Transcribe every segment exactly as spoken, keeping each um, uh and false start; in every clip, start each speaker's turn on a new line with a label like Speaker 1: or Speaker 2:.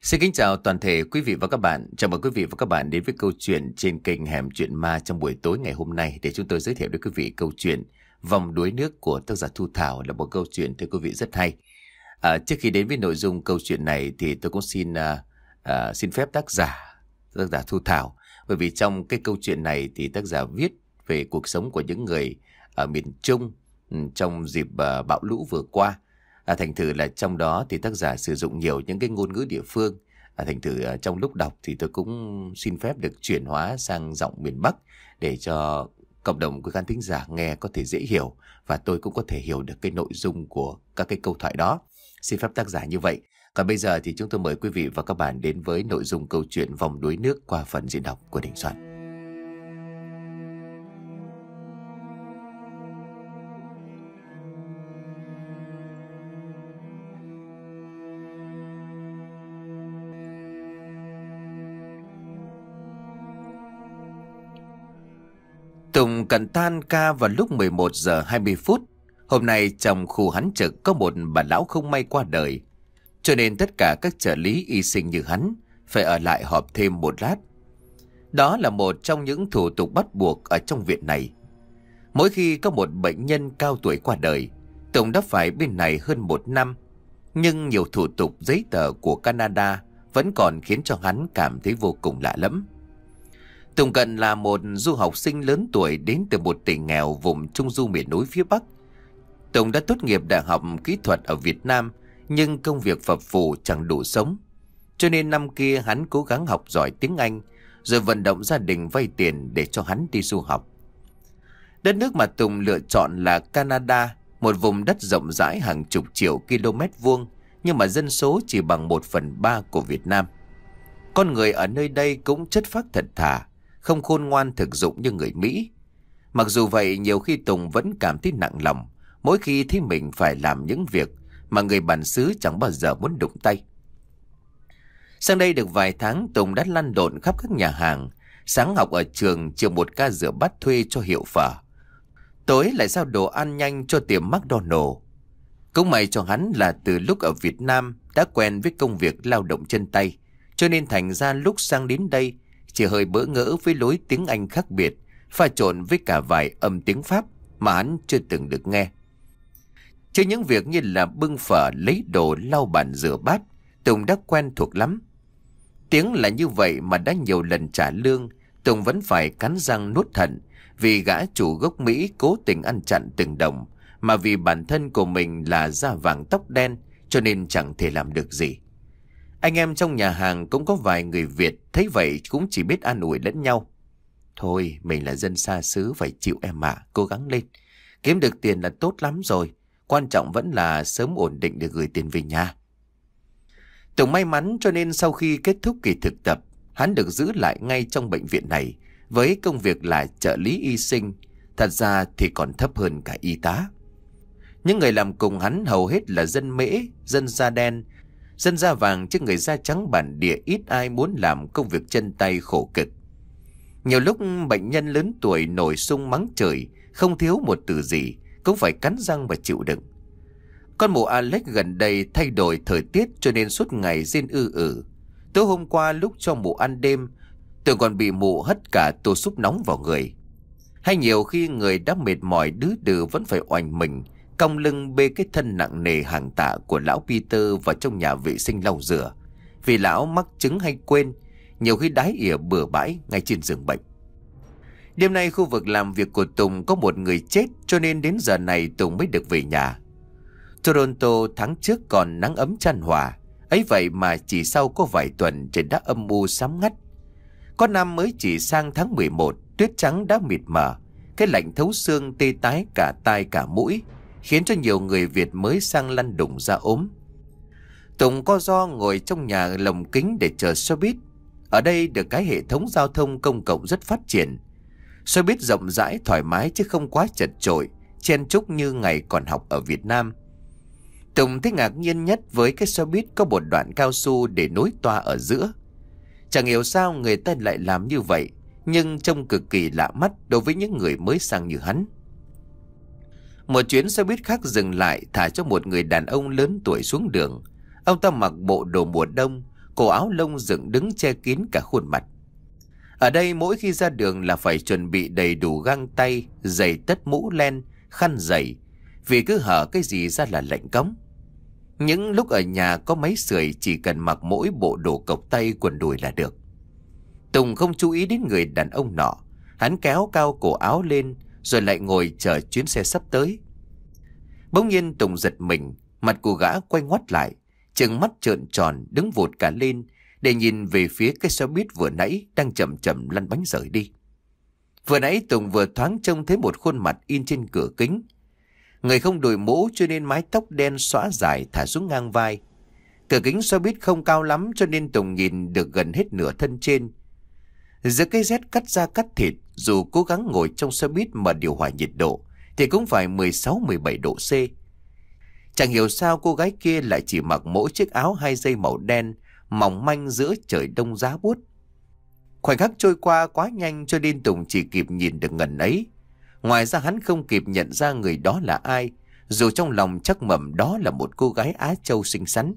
Speaker 1: Xin kính chào toàn thể quý vị và các bạn. Chào mừng quý vị và các bạn đến với câu chuyện trên kênh Hẻm Chuyện Ma trong buổi tối ngày hôm nay, để chúng tôi giới thiệu đến quý vị câu chuyện Vòng đuối nước của tác giả Thu Thảo, là một câu chuyện thưa quý vị rất hay. À, trước khi đến với nội dung câu chuyện này thì tôi cũng xin à, à, xin phép tác giả tác giả Thu Thảo, bởi vì trong cái câu chuyện này thì tác giả viết về cuộc sống của những người ở miền Trung trong dịp à, bão lũ vừa qua. À, thành thử là trong đó thì tác giả sử dụng nhiều những cái ngôn ngữ địa phương. À, thành thử à, trong lúc đọc thì tôi cũng xin phép được chuyển hóa sang giọng miền Bắc để cho cộng đồng của khán thính giả nghe có thể dễ hiểu, và tôi cũng có thể hiểu được cái nội dung của các cái câu thoại đó. Xin phép tác giả như vậy. Còn bây giờ thì chúng tôi mời quý vị và các bạn đến với nội dung câu chuyện Vòng đuối nước qua phần diễn đọc của Đình Soạn. Tùng cần tan ca vào lúc mười một giờ hai mươi phút. Hôm nay trong khu hắn trực có một bà lão không may qua đời, cho nên tất cả các trợ lý y sinh như hắn phải ở lại họp thêm một lát. Đó là một trong những thủ tục bắt buộc ở trong viện này. Mỗi khi có một bệnh nhân cao tuổi qua đời, Tùng đã phải bên này hơn một năm. Nhưng nhiều thủ tục giấy tờ của Canada vẫn còn khiến cho hắn cảm thấy vô cùng lạ lẫm. Tùng Cận là một du học sinh lớn tuổi đến từ một tỉnh nghèo vùng Trung Du miền núi phía Bắc. Tùng đã tốt nghiệp đại học kỹ thuật ở Việt Nam, nhưng công việc phập phù chẳng đủ sống. Cho nên năm kia hắn cố gắng học giỏi tiếng Anh, rồi vận động gia đình vay tiền để cho hắn đi du học. Đất nước mà Tùng lựa chọn là Canada, một vùng đất rộng rãi hàng chục triệu km vuông, nhưng mà dân số chỉ bằng một phần ba của Việt Nam. Con người ở nơi đây cũng chất phác thật thà, không khôn ngoan thực dụng như người Mỹ. Mặc dù vậy, nhiều khi Tùng vẫn cảm thấy nặng lòng mỗi khi thấy mình phải làm những việc mà người bản xứ chẳng bao giờ muốn đụng tay. Sang đây được vài tháng, Tùng đã lăn lộn khắp các nhà hàng. Sáng học ở trường, chiều một ca rửa bát thuê cho hiệu phở, tối lại giao đồ ăn nhanh cho tiệm McDonald. Cũng may cho hắn là từ lúc ở Việt Nam đã quen với công việc lao động chân tay, cho nên thành ra lúc sang đến đây chỉ hơi bỡ ngỡ với lối tiếng Anh khác biệt, pha trộn với cả vài âm tiếng Pháp mà hắn chưa từng được nghe. Chứ những việc như là bưng phở, lấy đồ, lau bàn rửa bát, Tùng đã quen thuộc lắm. Tiếng là như vậy mà đã nhiều lần trả lương, Tùng vẫn phải cắn răng nuốt thận, vì gã chủ gốc Mỹ cố tình ăn chặn từng đồng, mà vì bản thân của mình là da vàng tóc đen cho nên chẳng thể làm được gì. Anh em trong nhà hàng cũng có vài người Việt, thấy vậy cũng chỉ biết an ủi lẫn nhau. Thôi, mình là dân xa xứ phải chịu em ạ, cố gắng lên. Kiếm được tiền là tốt lắm rồi, quan trọng vẫn là sớm ổn định để gửi tiền về nhà. Tùng may mắn cho nên sau khi kết thúc kỳ thực tập, hắn được giữ lại ngay trong bệnh viện này với công việc là trợ lý y sinh, thật ra thì còn thấp hơn cả y tá. Những người làm cùng hắn hầu hết là dân Mễ, dân da đen, dân da vàng, chứ người da trắng bản địa ít ai muốn làm công việc chân tay khổ cực. Nhiều lúc bệnh nhân lớn tuổi nổi sung mắng trời, không thiếu một từ gì, cũng phải cắn răng và chịu đựng. Con mụ Alex gần đây thay đổi thời tiết cho nên suốt ngày rên ư ử. Tối hôm qua lúc cho mụ ăn đêm, tôi còn bị mụ hất cả tô súp nóng vào người. Hay nhiều khi người đã mệt mỏi đứ đừ vẫn phải oành mình, cong lưng bê cái thân nặng nề hàng tạ của lão Peter vào trong nhà vệ sinh lau rửa, vì lão mắc chứng hay quên, nhiều khi đái ỉa bừa bãi ngay trên giường bệnh. Đêm nay khu vực làm việc của Tùng có một người chết, cho nên đến giờ này Tùng mới được về nhà. Toronto tháng trước còn nắng ấm chan hòa, ấy vậy mà chỉ sau có vài tuần trời đã âm u sám ngắt. Có năm mới chỉ sang tháng mười một, tuyết trắng đã mịt mờ, cái lạnh thấu xương tê tái cả tai cả mũi, khiến cho nhiều người Việt mới sang lăn đùng ra ốm. Tùng co ro ngồi trong nhà lồng kính để chờ xe buýt. Ở đây được cái hệ thống giao thông công cộng rất phát triển. Xe buýt rộng rãi thoải mái chứ không quá chật chội, chen chúc như ngày còn học ở Việt Nam. Tùng thấy ngạc nhiên nhất với cái xe buýt có một đoạn cao su để nối toa ở giữa. Chẳng hiểu sao người ta lại làm như vậy, nhưng trông cực kỳ lạ mắt đối với những người mới sang như hắn. Một chuyến xe buýt khác dừng lại, thả cho một người đàn ông lớn tuổi xuống đường. Ông ta mặc bộ đồ mùa đông, cổ áo lông dựng đứng che kín cả khuôn mặt. Ở đây mỗi khi ra đường là phải chuẩn bị đầy đủ găng tay, giày tất mũ len, khăn giày, vì cứ hở cái gì ra là lạnh cống. Những lúc ở nhà có máy sưởi chỉ cần mặc mỗi bộ đồ cộc tay quần đùi là được. Tùng không chú ý đến người đàn ông nọ. Hắn kéo cao cổ áo lên rồi lại ngồi chờ chuyến xe sắp tới. Bỗng nhiên Tùng giật mình, mặt của gã quay ngoắt lại, trừng mắt trợn tròn đứng vụt cả lên để nhìn về phía cái xe buýt vừa nãy đang chậm chậm lăn bánh rời đi. Vừa nãy Tùng vừa thoáng trông thấy một khuôn mặt in trên cửa kính. Người không đội mũ cho nên mái tóc đen xõa dài thả xuống ngang vai. Cửa kính xe buýt không cao lắm cho nên Tùng nhìn được gần hết nửa thân trên. Giữa cái rét cắt da cắt thịt, dù cố gắng ngồi trong xe buýt mà điều hòa nhiệt độ thì cũng phải mười sáu mười bảy độ C. Chẳng hiểu sao cô gái kia lại chỉ mặc mỗi chiếc áo hai dây màu đen mỏng manh giữa trời đông giá buốt. Khoảnh khắc trôi qua quá nhanh cho nên Tùng chỉ kịp nhìn được ngần ấy. Ngoài ra hắn không kịp nhận ra người đó là ai, dù trong lòng chắc mẩm đó là một cô gái Á Châu xinh xắn.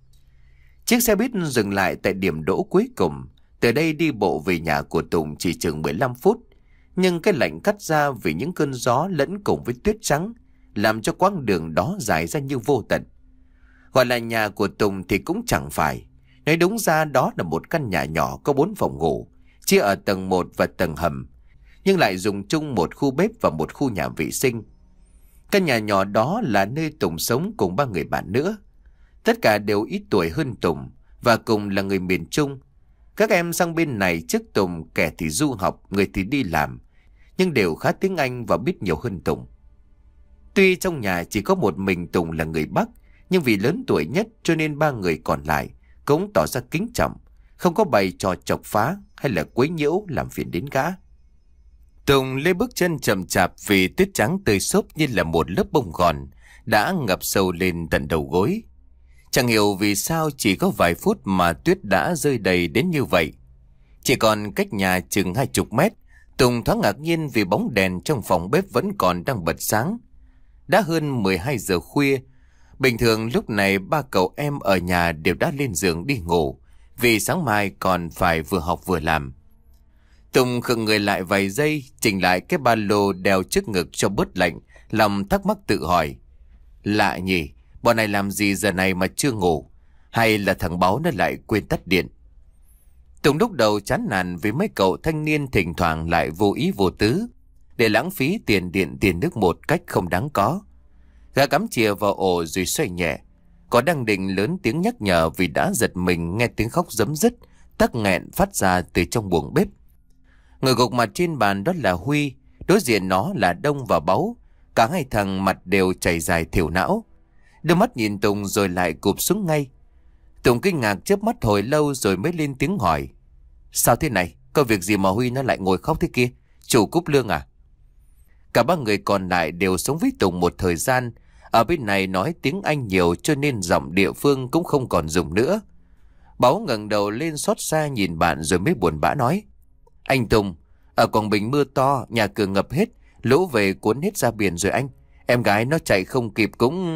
Speaker 1: Chiếc xe buýt dừng lại tại điểm đỗ cuối cùng. Từ đây đi bộ về nhà của Tùng chỉ chừng mười lăm phút. Nhưng cái lạnh cắt ra vì những cơn gió lẫn cùng với tuyết trắng làm cho quãng đường đó dài ra như vô tận. Gọi là nhà của Tùng thì cũng chẳng phải. Nói đúng ra đó là một căn nhà nhỏ có bốn phòng ngủ, chia ở tầng một và tầng hầm, nhưng lại dùng chung một khu bếp và một khu nhà vệ sinh. Căn nhà nhỏ đó là nơi Tùng sống cùng ba người bạn nữa. Tất cả đều ít tuổi hơn Tùng và cùng là người miền Trung. Các em sang bên này trước Tùng, kẻ thì du học, người thì đi làm, nhưng đều khá tiếng Anh và biết nhiều hơn Tùng. Tuy trong nhà chỉ có một mình Tùng là người Bắc, nhưng vì lớn tuổi nhất cho nên ba người còn lại cũng tỏ ra kính trọng, không có bày trò chọc phá hay là quấy nhiễu làm phiền đến gã. Tùng lê bước chân chậm chạp vì tuyết trắng tơi xốp như là một lớp bông gòn đã ngập sâu lên tận đầu gối. Chẳng hiểu vì sao chỉ có vài phút mà tuyết đã rơi đầy đến như vậy. Chỉ còn cách nhà chừng hai chục mét, Tùng thoáng ngạc nhiên vì bóng đèn trong phòng bếp vẫn còn đang bật sáng. Đã hơn mười hai giờ khuya. Bình thường lúc này ba cậu em ở nhà đều đã lên giường đi ngủ, vì sáng mai còn phải vừa học vừa làm. Tùng khựng người lại vài giây, chỉnh lại cái ba lô đeo trước ngực cho bớt lạnh, lòng thắc mắc tự hỏi. Lạ nhỉ, bọn này làm gì giờ này mà chưa ngủ? Hay là thằng Báo nó lại quên tắt điện? Tùng lúc đầu chán nản vì mấy cậu thanh niên thỉnh thoảng lại vô ý vô tứ để lãng phí tiền điện tiền nước một cách không đáng có. Gã cắm chìa vào ổ rồi xoay nhẹ. Có đang định lớn tiếng nhắc nhở vì đã giật mình nghe tiếng khóc rấm rứt, tắc nghẹn phát ra từ trong buồng bếp. Người gục mặt trên bàn đó là Huy, đối diện nó là Đông và Báu. Cả hai thằng mặt đều chảy dài thiểu não. Đưa mắt nhìn Tùng rồi lại cụp xuống ngay. Tùng kinh ngạc chớp mắt hồi lâu rồi mới lên tiếng hỏi. Sao thế này? Có việc gì mà Huy nó lại ngồi khóc thế kia? Chủ cúp lương à? Cả ba người còn lại đều sống với Tùng một thời gian. Ở bên này nói tiếng Anh nhiều cho nên giọng địa phương cũng không còn dùng nữa. Báu ngẩng đầu lên xót xa nhìn bạn rồi mới buồn bã nói. Anh Tùng, ở Quảng Bình mưa to, nhà cửa ngập hết, lũ về cuốn hết ra biển rồi anh. Em gái nó chạy không kịp cũng...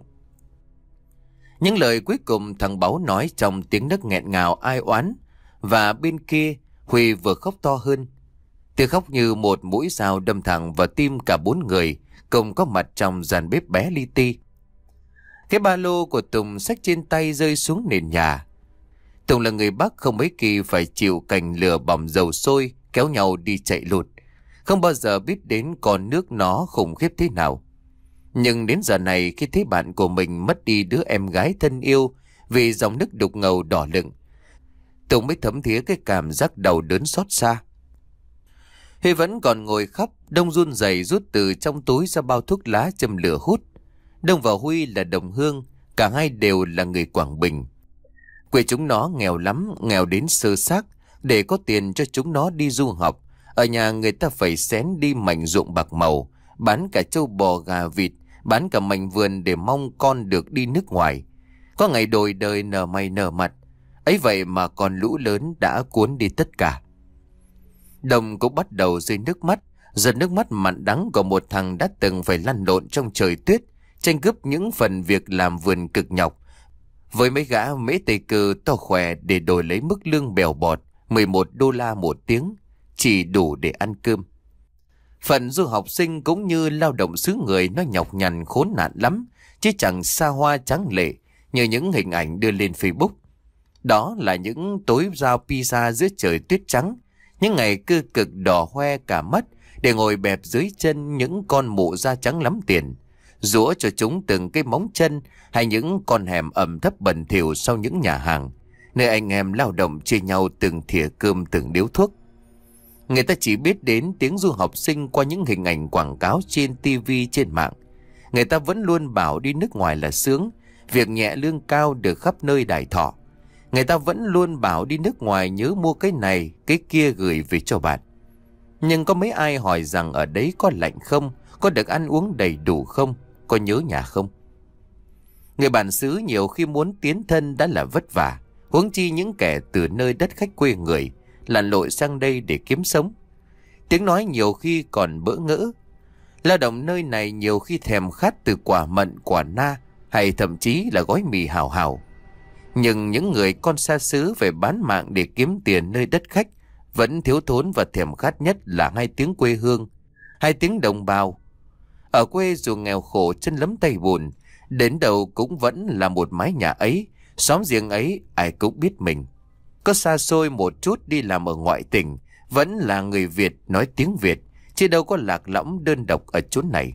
Speaker 1: Những lời cuối cùng thằng Báu nói trong tiếng nấc nghẹn ngào ai oán. Và bên kia Huy vừa khóc to hơn. Tiếng khóc như một mũi dao đâm thẳng vào tim cả bốn người cùng có mặt trong dàn bếp bé li ti. Cái ba lô của Tùng xách trên tay rơi xuống nền nhà. Tùng là người Bắc không mấy kỳ phải chịu cảnh lửa bỏng dầu sôi kéo nhau đi chạy lụt. Không bao giờ biết đến con nước nó khủng khiếp thế nào. Nhưng đến giờ này khi thấy bạn của mình mất đi đứa em gái thân yêu vì dòng nước đục ngầu đỏ lựng, Tùng mới thấm thía cái cảm giác đau đớn xót xa. Huy vẫn còn ngồi khóc. Đông run rẩy rút từ trong túi ra bao thuốc lá châm lửa hút. Đông và Huy là đồng hương, cả hai đều là người Quảng Bình. Quê chúng nó nghèo lắm, nghèo đến sơ xác. Để có tiền cho chúng nó đi du học, ở nhà người ta phải xén đi mảnh ruộng bạc màu, bán cả trâu bò gà vịt, bán cả mảnh vườn để mong con được đi nước ngoài. Có ngày đồi đời nở mày nở mặt, ấy vậy mà con lũ lớn đã cuốn đi tất cả. Đồng cũng bắt đầu rơi nước mắt, giọt nước mắt mặn đắng của một thằng đã từng phải lăn lộn trong trời tuyết, tranh cướp những phần việc làm vườn cực nhọc, Với mấy gã mễ tây cơ to khỏe để đổi lấy mức lương bèo bọt mười một đô la một tiếng, chỉ đủ để ăn cơm. Phận du học sinh cũng như lao động xứ người nó nhọc nhằn khốn nạn lắm, chứ chẳng xa hoa tráng lệ như những hình ảnh đưa lên Facebook. Đó là những tối giao pizza dưới trời tuyết trắng, những ngày cơ cực đỏ hoe cả mắt để ngồi bẹp dưới chân những con mụ da trắng lắm tiền, giũa cho chúng từng cái móng chân, hay những con hẻm ẩm thấp bẩn thỉu sau những nhà hàng, nơi anh em lao động chia nhau từng thìa cơm từng điếu thuốc. Người ta chỉ biết đến tiếng du học sinh qua những hình ảnh quảng cáo trên tivi, trên mạng. Người ta vẫn luôn bảo đi nước ngoài là sướng, việc nhẹ lương cao được khắp nơi đài thọ. Người ta vẫn luôn bảo đi nước ngoài nhớ mua cái này, cái kia gửi về cho bạn. Nhưng có mấy ai hỏi rằng ở đấy có lạnh không, có được ăn uống đầy đủ không, có nhớ nhà không? Người bản xứ nhiều khi muốn tiến thân đã là vất vả, huống chi những kẻ từ nơi đất khách quê người lặn lội sang đây để kiếm sống. Tiếng nói nhiều khi còn bỡ ngỡ. Lao động nơi này nhiều khi thèm khát từ quả mận, quả na, hay thậm chí là gói mì hào hào. Nhưng những người con xa xứ về bán mạng để kiếm tiền nơi đất khách vẫn thiếu thốn và thèm khát nhất là hai tiếng quê hương, hai tiếng đồng bào. Ở quê dù nghèo khổ chân lấm tay bùn, đến đầu cũng vẫn là một mái nhà ấy, xóm giềng ấy, ai cũng biết mình. Có xa xôi một chút đi làm ở ngoại tỉnh, vẫn là người Việt nói tiếng Việt, chứ đâu có lạc lõng đơn độc ở chốn này.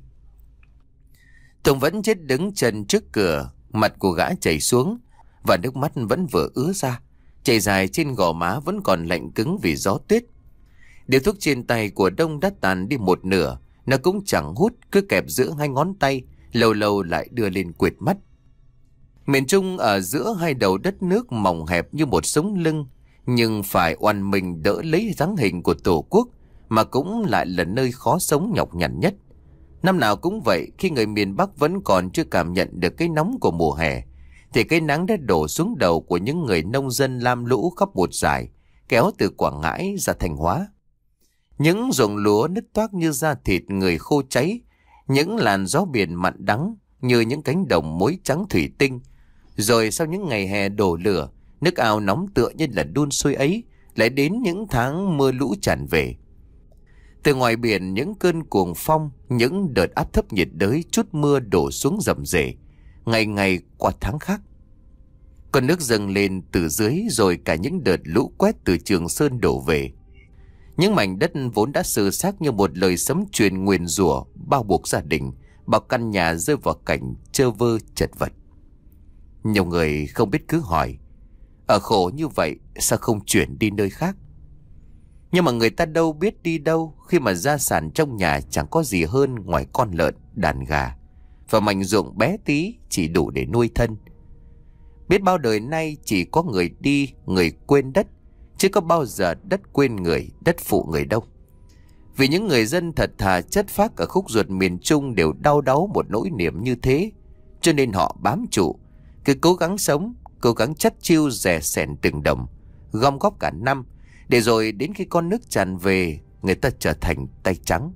Speaker 1: Tùng vẫn chết đứng chân trước cửa, mặt của gã chảy xuống và nước mắt vẫn vừa ứa ra, chảy dài trên gò má vẫn còn lạnh cứng vì gió tuyết. Điếu thuốc trên tay của Đông đã tàn đi một nửa, nó cũng chẳng hút, cứ kẹp giữa hai ngón tay, lâu lâu lại đưa lên quệt mắt. Miền Trung ở giữa hai đầu đất nước mỏng hẹp như một sống lưng, nhưng phải oằn mình đỡ lấy dáng hình của Tổ quốc, mà cũng lại là nơi khó sống nhọc nhằn nhất. Năm nào cũng vậy, khi người miền Bắc vẫn còn chưa cảm nhận được cái nóng của mùa hè, thì cái nắng đã đổ xuống đầu của những người nông dân lam lũ khắp một dải, kéo từ Quảng Ngãi ra Thanh Hóa. Những ruộng lúa nứt toác như da thịt người khô cháy, những làn gió biển mặn đắng như những cánh đồng muối trắng thủy tinh. Rồi sau những ngày hè đổ lửa, nước ao nóng tựa như là đun sôi ấy, lại đến những tháng mưa lũ tràn về. Từ ngoài biển, những cơn cuồng phong, những đợt áp thấp nhiệt đới trút mưa đổ xuống rầm rề, ngày ngày qua tháng khác. Con nước dâng lên từ dưới, rồi cả những đợt lũ quét từ Trường Sơn đổ về. Những mảnh đất vốn đã sơ xác như một lời sấm truyền nguyền rủa bao buộc gia đình, bao căn nhà rơi vào cảnh trơ vơ chật vật. Nhiều người không biết cứ hỏi, ở khổ như vậy sao không chuyển đi nơi khác? Nhưng mà người ta đâu biết đi đâu khi mà gia sản trong nhà chẳng có gì hơn ngoài con lợn, đàn gà và mảnh ruộng bé tí chỉ đủ để nuôi thân. Biết bao đời nay chỉ có người đi, người quên đất, chứ có bao giờ đất quên người, đất phụ người đâu. Vì những người dân thật thà chất phác ở khúc ruột miền Trung đều đau đáu một nỗi niềm như thế, cho nên họ bám trụ, cứ cố gắng sống, cố gắng chắt chiu rè sẻn từng đồng, gom góp cả năm, để rồi đến khi con nước tràn về, người ta trở thành tay trắng.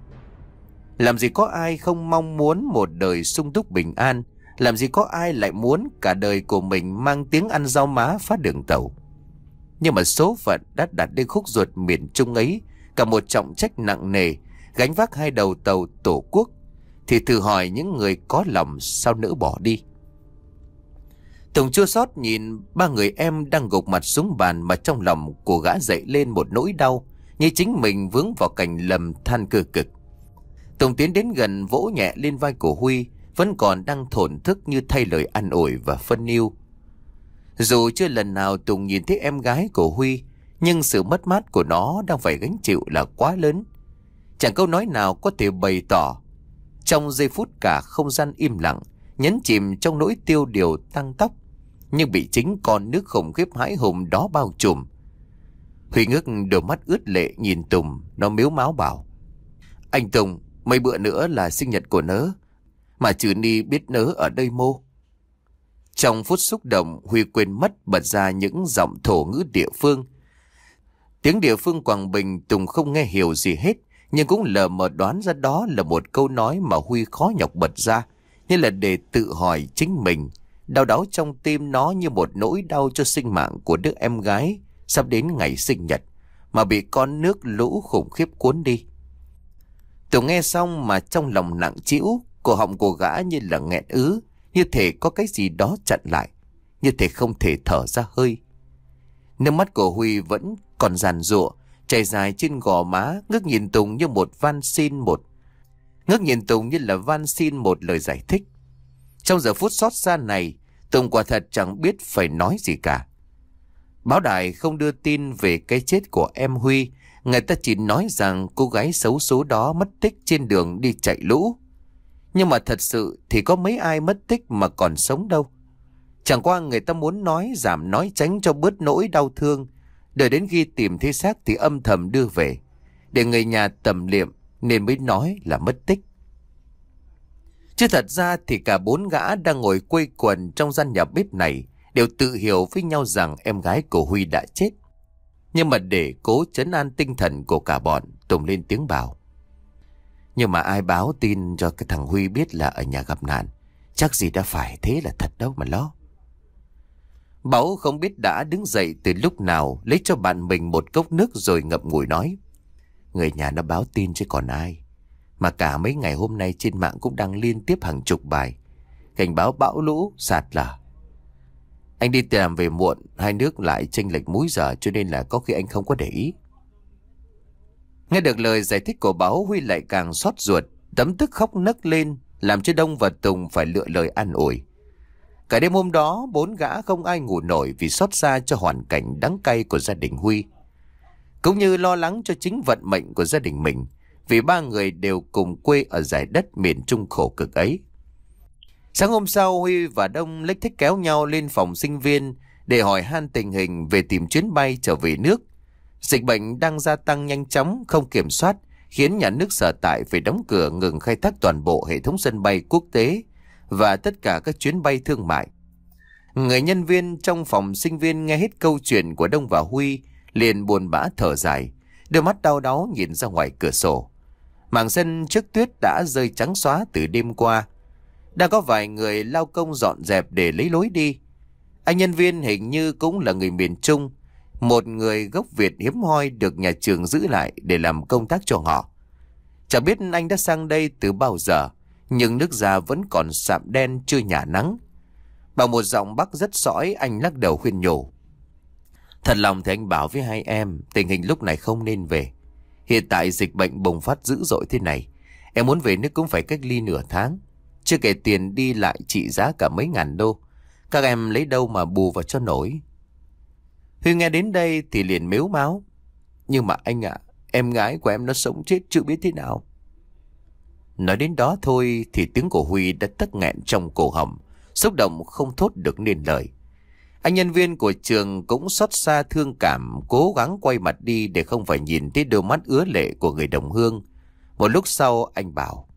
Speaker 1: Làm gì có ai không mong muốn một đời sung túc bình an, làm gì có ai lại muốn cả đời của mình mang tiếng ăn rau má phát đường tàu. Nhưng mà số phận đã đặt lên khúc ruột miền Trung ấy cả một trọng trách nặng nề, gánh vác hai đầu tàu Tổ quốc, thì thử hỏi những người có lòng sao nỡ bỏ đi. Tùng chua xót nhìn ba người em đang gục mặt xuống bàn, mà trong lòng của gã dậy lên một nỗi đau như chính mình vướng vào cảnh lầm than cơ cực. Tùng tiến đến gần, vỗ nhẹ lên vai của Huy, vẫn còn đang thổn thức như thay lời an ủi và phân ưu. Dù chưa lần nào Tùng nhìn thấy em gái của Huy, nhưng sự mất mát của nó đang phải gánh chịu là quá lớn. Chẳng câu nói nào có thể bày tỏ. Trong giây phút cả không gian im lặng, nhấn chìm trong nỗi tiêu điều tăng tóc, nhưng bị chính con nước khủng khiếp hãi hùng đó bao trùm. Huy ngước đôi mắt ướt lệ nhìn Tùng, nó mếu máo bảo: "Anh Tùng, mấy bữa nữa là sinh nhật của nớ, mà Trừ Ni biết nớ ở đây mô." Trong phút xúc động, Huy quên mất bật ra những giọng thổ ngữ địa phương. Tiếng địa phương Quảng Bình Tùng không nghe hiểu gì hết, nhưng cũng lờ mờ đoán ra đó là một câu nói mà Huy khó nhọc bật ra, như là để tự hỏi chính mình Đau đáu trong tim nó như một nỗi đau cho sinh mạng của đứa em gái sắp đến ngày sinh nhật mà bị con nước lũ khủng khiếp cuốn đi. Tùng nghe xong mà trong lòng nặng trĩu, cổ họng của gã như là nghẹn ứ, như thể có cái gì đó chặn lại, như thể không thể thở ra hơi. Nước mắt của Huy vẫn còn giàn giụa chảy dài trên gò má, ngước nhìn Tùng như một van xin một ngước nhìn Tùng như là van xin một lời giải thích. Trong giờ phút xót xa này, Tùng quả thật chẳng biết phải nói gì cả. Báo đài không đưa tin về cái chết của em Huy, người ta chỉ nói rằng cô gái xấu số đó mất tích trên đường đi chạy lũ. Nhưng mà thật sự thì có mấy ai mất tích mà còn sống đâu. Chẳng qua người ta muốn nói giảm nói tránh cho bớt nỗi đau thương, đợi đến khi tìm thấy xác thì âm thầm đưa về, để người nhà tầm liệm nên mới nói là mất tích. Chứ thật ra thì cả bốn gã đang ngồi quây quần trong gian nhà bếp này đều tự hiểu với nhau rằng em gái của Huy đã chết. Nhưng mà để cố trấn an tinh thần của cả bọn, Tùng lên tiếng bảo: nhưng mà ai báo tin cho cái thằng Huy biết là ở nhà gặp nạn, chắc gì đã phải thế là thật đâu mà lo. Bảo không biết đã đứng dậy từ lúc nào, lấy cho bạn mình một cốc nước rồi ngậm ngùi nói: người nhà nó báo tin chứ còn ai. Mà cả mấy ngày hôm nay trên mạng cũng đang liên tiếp hàng chục bài cảnh báo bão lũ, sạt lở. Anh đi làm về muộn, hai nước lại chênh lệch múi giờ, cho nên là có khi anh không có để ý. Nghe được lời giải thích của Báo, Huy lại càng xót ruột, tấm tức khóc nấc lên, làm cho Đông và Tùng phải lựa lời an ủi. Cả đêm hôm đó, bốn gã không ai ngủ nổi vì xót xa cho hoàn cảnh đắng cay của gia đình Huy, cũng như lo lắng cho chính vận mệnh của gia đình mình, vì ba người đều cùng quê ở dải đất miền Trung khổ cực ấy. Sáng hôm sau, Huy và Đông lếch thếch kéo nhau lên phòng sinh viên để hỏi han tình hình về tìm chuyến bay trở về nước. Dịch bệnh đang gia tăng nhanh chóng, không kiểm soát, khiến nhà nước sở tại phải đóng cửa ngừng khai thác toàn bộ hệ thống sân bay quốc tế và tất cả các chuyến bay thương mại. Người nhân viên trong phòng sinh viên nghe hết câu chuyện của Đông và Huy liền buồn bã thở dài, đôi mắt đau đáu nhìn ra ngoài cửa sổ. Mảng sân trước tuyết đã rơi trắng xóa từ đêm qua. Đang có vài người lao công dọn dẹp để lấy lối đi. Anh nhân viên hình như cũng là người miền Trung, một người gốc Việt hiếm hoi được nhà trường giữ lại để làm công tác cho họ. Chẳng biết anh đã sang đây từ bao giờ, nhưng nước da vẫn còn sạm đen chưa nhả nắng. Bằng một giọng Bắc rất sõi, anh lắc đầu khuyên nhủ: thật lòng thì anh bảo với hai em, tình hình lúc này không nên về. Hiện tại dịch bệnh bùng phát dữ dội thế này, em muốn về nước cũng phải cách ly nửa tháng. Chưa kể tiền đi lại trị giá cả mấy ngàn đô, các em lấy đâu mà bù vào cho nổi. Huy nghe đến đây thì liền mếu máo: nhưng mà anh ạ, à, em gái của em nó sống chết chưa biết thế nào. Nói đến đó thôi thì tiếng của Huy đã tắc nghẹn trong cổ họng, xúc động không thốt được nên lời. Anh nhân viên của trường cũng xót xa thương cảm, cố gắng quay mặt đi để không phải nhìn thấy đôi mắt ứa lệ của người đồng hương. Một lúc sau anh bảo: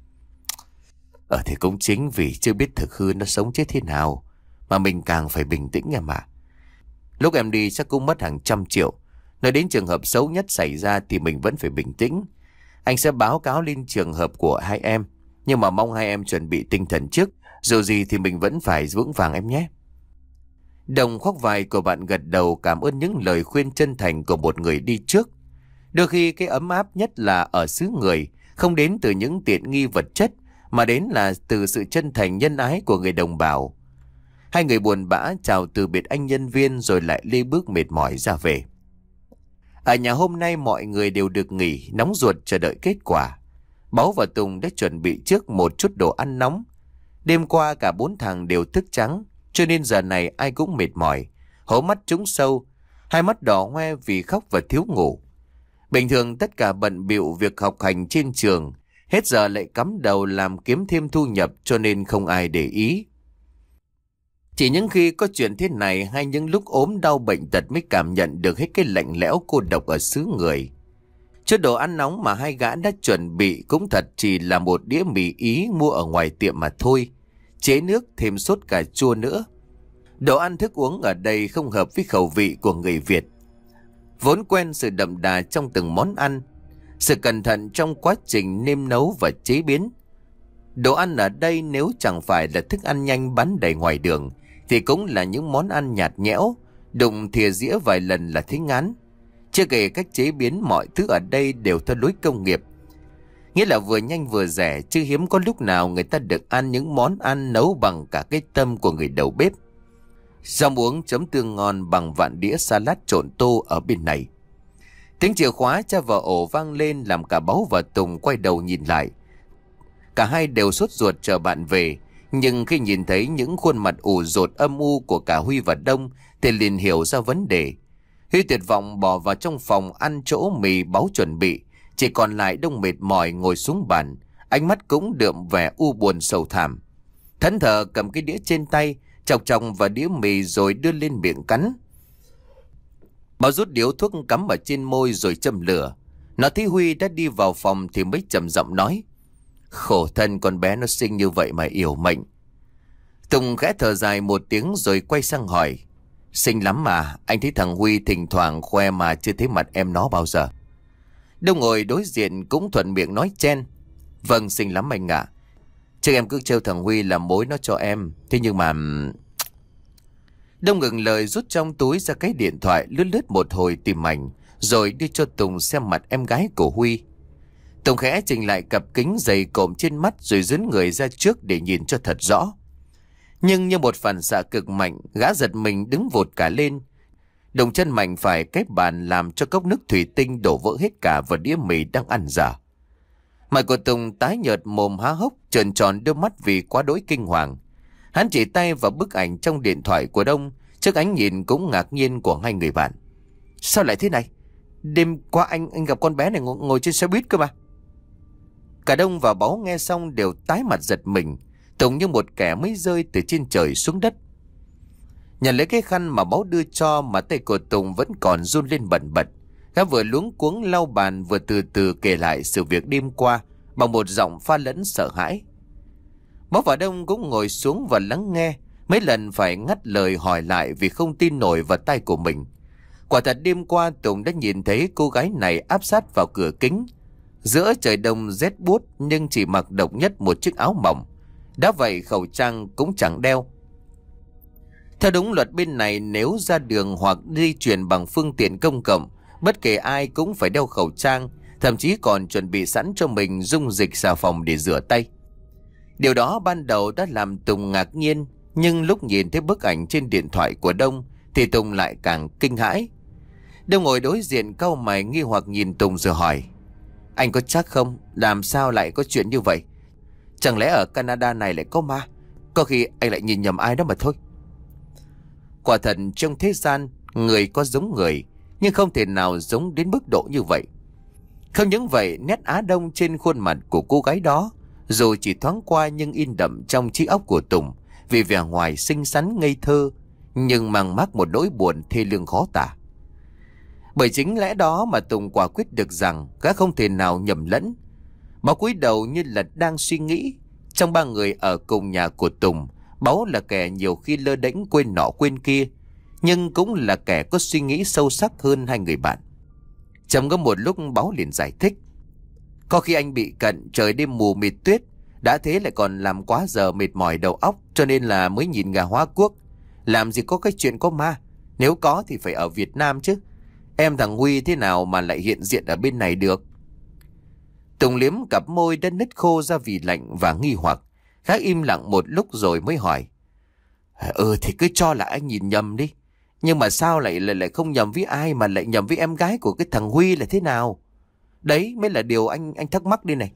Speaker 1: Ờ thì cũng chính vì chưa biết thực hư nó sống chết thế nào mà mình càng phải bình tĩnh em ạ. Lúc em đi chắc cũng mất hàng trăm triệu. Nói đến trường hợp xấu nhất xảy ra thì mình vẫn phải bình tĩnh. Anh sẽ báo cáo lên trường hợp của hai em, nhưng mà mong hai em chuẩn bị tinh thần trước. Dù gì thì mình vẫn phải vững vàng em nhé. Đồng khoác vai của bạn gật đầu cảm ơn những lời khuyên chân thành của một người đi trước. Đôi khi cái ấm áp nhất là ở xứ người không đến từ những tiện nghi vật chất, mà đến là từ sự chân thành nhân ái của người đồng bào. Hai người buồn bã chào từ biệt anh nhân viên rồi lại lê bước mệt mỏi ra về. Ở nhà hôm nay mọi người đều được nghỉ, nóng ruột chờ đợi kết quả. Báu và Tùng đã chuẩn bị trước một chút đồ ăn nóng. Đêm qua cả bốn thằng đều thức trắng, cho nên giờ này ai cũng mệt mỏi, hố mắt trũng sâu, hai mắt đỏ hoe vì khóc và thiếu ngủ. Bình thường tất cả bận bịu việc học hành trên trường, hết giờ lại cắm đầu làm kiếm thêm thu nhập, cho nên không ai để ý. Chỉ những khi có chuyện thế này hay những lúc ốm đau bệnh tật mới cảm nhận được hết cái lạnh lẽo cô độc ở xứ người. Chút đồ ăn nóng mà hai gã đã chuẩn bị cũng thật chỉ là một đĩa mì Ý mua ở ngoài tiệm mà thôi, chế nước thêm sốt cà chua nữa. Đồ ăn thức uống ở đây không hợp với khẩu vị của người Việt, vốn quen sự đậm đà trong từng món ăn, sự cẩn thận trong quá trình nêm nấu và chế biến. Đồ ăn ở đây nếu chẳng phải là thức ăn nhanh bán đầy ngoài đường thì cũng là những món ăn nhạt nhẽo, đụng thìa dĩa vài lần là thấy ngán. Chưa kể cách chế biến mọi thứ ở đây đều theo lối công nghiệp, nghĩa là vừa nhanh vừa rẻ, chứ hiếm có lúc nào người ta được ăn những món ăn nấu bằng cả cái tâm của người đầu bếp. Rau muống chấm tương ngon bằng vạn đĩa salad trộn tô ở bên này. Tiếng chìa khóa tra vào ổ vang lên làm cả Báu và Tùng quay đầu nhìn lại. Cả hai đều sốt ruột chờ bạn về, nhưng khi nhìn thấy những khuôn mặt ủ rột âm u của cả Huy và Đông thì liền hiểu ra vấn đề. Huy tuyệt vọng bỏ vào trong phòng ăn chỗ mì Báu chuẩn bị, chỉ còn lại Đông mệt mỏi ngồi xuống bàn, ánh mắt cũng đượm vẻ u buồn sầu thảm. Thẫn thờ cầm cái đĩa trên tay, chọc chọc vào đĩa mì rồi đưa lên miệng cắn. Báu rút điếu thuốc cắm ở trên môi rồi châm lửa. Nó thấy Huy đã đi vào phòng thì mới trầm giọng nói: "Khổ thân con bé nó sinh như vậy mà yểu mệnh." Tùng khẽ thở dài một tiếng rồi quay sang hỏi: "Xinh lắm mà, anh thấy thằng Huy thỉnh thoảng khoe mà chưa thấy mặt em nó bao giờ." Đông ngồi đối diện cũng thuận miệng nói chen: "Vâng, xinh lắm anh ạ. Chứ em cứ trêu thằng Huy làm mối nó cho em. Thế nhưng mà..." Đông ngừng lời rút trong túi ra cái điện thoại, lướt lướt một hồi tìm ảnh, rồi đưa cho Tùng xem mặt em gái của Huy. Tùng khẽ chỉnh lại cặp kính dày cộm trên mắt rồi dướn người ra trước để nhìn cho thật rõ. Nhưng như một phản xạ cực mạnh, gã giật mình đứng vụt cả lên. Đồng chân mạnh phải cái bàn làm cho cốc nước thủy tinh đổ vỡ hết cả vào đĩa mì đang ăn dở. Mặt của Tùng tái nhợt, mồm há hốc, tròn tròn đôi mắt vì quá đỗi kinh hoàng. Hắn chỉ tay vào bức ảnh trong điện thoại của Đông, trước ánh nhìn cũng ngạc nhiên của hai người bạn. "Sao lại thế này? Đêm qua anh anh gặp con bé này ngồi, ngồi trên xe buýt cơ mà." Cả Đông và Báu nghe xong đều tái mặt giật mình. Tùng như một kẻ mới rơi từ trên trời xuống đất. Nhận lấy cái khăn mà Báu đưa cho mà tay của Tùng vẫn còn run lên bần bật. Gã vừa luống cuống lau bàn vừa từ từ kể lại sự việc đêm qua bằng một giọng pha lẫn sợ hãi. Báu và Đông cũng ngồi xuống và lắng nghe, mấy lần phải ngắt lời hỏi lại vì không tin nổi vào tai của mình. Quả thật đêm qua Tùng đã nhìn thấy cô gái này áp sát vào cửa kính. Giữa trời đông rét buốt nhưng chỉ mặc độc nhất một chiếc áo mỏng. Đã vậy khẩu trang cũng chẳng đeo. Theo đúng luật bên này, nếu ra đường hoặc di chuyển bằng phương tiện công cộng, bất kể ai cũng phải đeo khẩu trang, thậm chí còn chuẩn bị sẵn cho mình dung dịch xà phòng để rửa tay. Điều đó ban đầu đã làm Tùng ngạc nhiên, nhưng lúc nhìn thấy bức ảnh trên điện thoại của Đông thì Tùng lại càng kinh hãi. Đông ngồi đối diện cau mày nghi hoặc nhìn Tùng rồi hỏi: "Anh có chắc không? Làm sao lại có chuyện như vậy? Chẳng lẽ ở Canada này lại có ma? Có khi anh lại nhìn nhầm ai đó mà thôi." Quả thật trong thế gian, người có giống người, nhưng không thể nào giống đến mức độ như vậy. Không những vậy, nét Á Đông trên khuôn mặt của cô gái đó, dù chỉ thoáng qua nhưng in đậm trong trí óc của Tùng, vì vẻ ngoài xinh xắn ngây thơ, nhưng mang mác một nỗi buồn thê lương khó tả. Bởi chính lẽ đó mà Tùng quả quyết được rằng gã không thể nào nhầm lẫn. Báu cúi đầu như là đang suy nghĩ. Trong ba người ở cùng nhà của Tùng, Báu là kẻ nhiều khi lơ đễnh quên nọ quên kia, nhưng cũng là kẻ có suy nghĩ sâu sắc hơn hai người bạn. Trầm ngâm một lúc, Báu liền giải thích: "Có khi anh bị cận, trời đêm mù mịt tuyết, đã thế lại còn làm quá giờ mệt mỏi đầu óc, cho nên là mới nhìn gà hóa quốc. Làm gì có cái chuyện có ma, nếu có thì phải ở Việt Nam chứ. Em thằng Huy thế nào mà lại hiện diện ở bên này được?" Tùng liếm cặp môi đã nứt khô ra vì lạnh và nghi hoặc. Khá im lặng một lúc rồi mới hỏi: "Ừ thì cứ cho là anh nhìn nhầm đi. Nhưng mà sao lại lại lại không nhầm với ai mà lại nhầm với em gái của cái thằng Huy là thế nào? Đấy mới là điều anh anh thắc mắc đi này."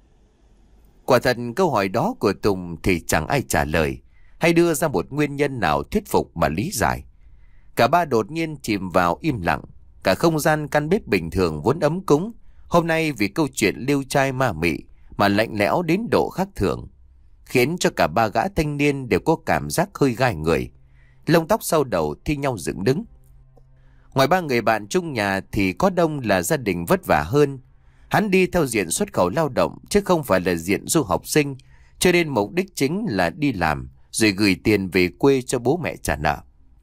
Speaker 1: Quả thật câu hỏi đó của Tùng thì chẳng ai trả lời hay đưa ra một nguyên nhân nào thuyết phục mà lý giải. Cả ba đột nhiên chìm vào im lặng. Cả không gian căn bếp bình thường vốn ấm cúng, hôm nay vì câu chuyện liêu trai ma mị mà lạnh lẽo đến độ khác thường, khiến cho cả ba gã thanh niên đều có cảm giác hơi gai người, lông tóc sau đầu thi nhau dựng đứng. Ngoài ba người bạn chung nhà thì có Đông là gia đình vất vả hơn. Hắn đi theo diện xuất khẩu lao động chứ không phải là diện du học sinh, cho nên mục đích chính là đi làm rồi gửi tiền về quê cho bố mẹ trả nợ.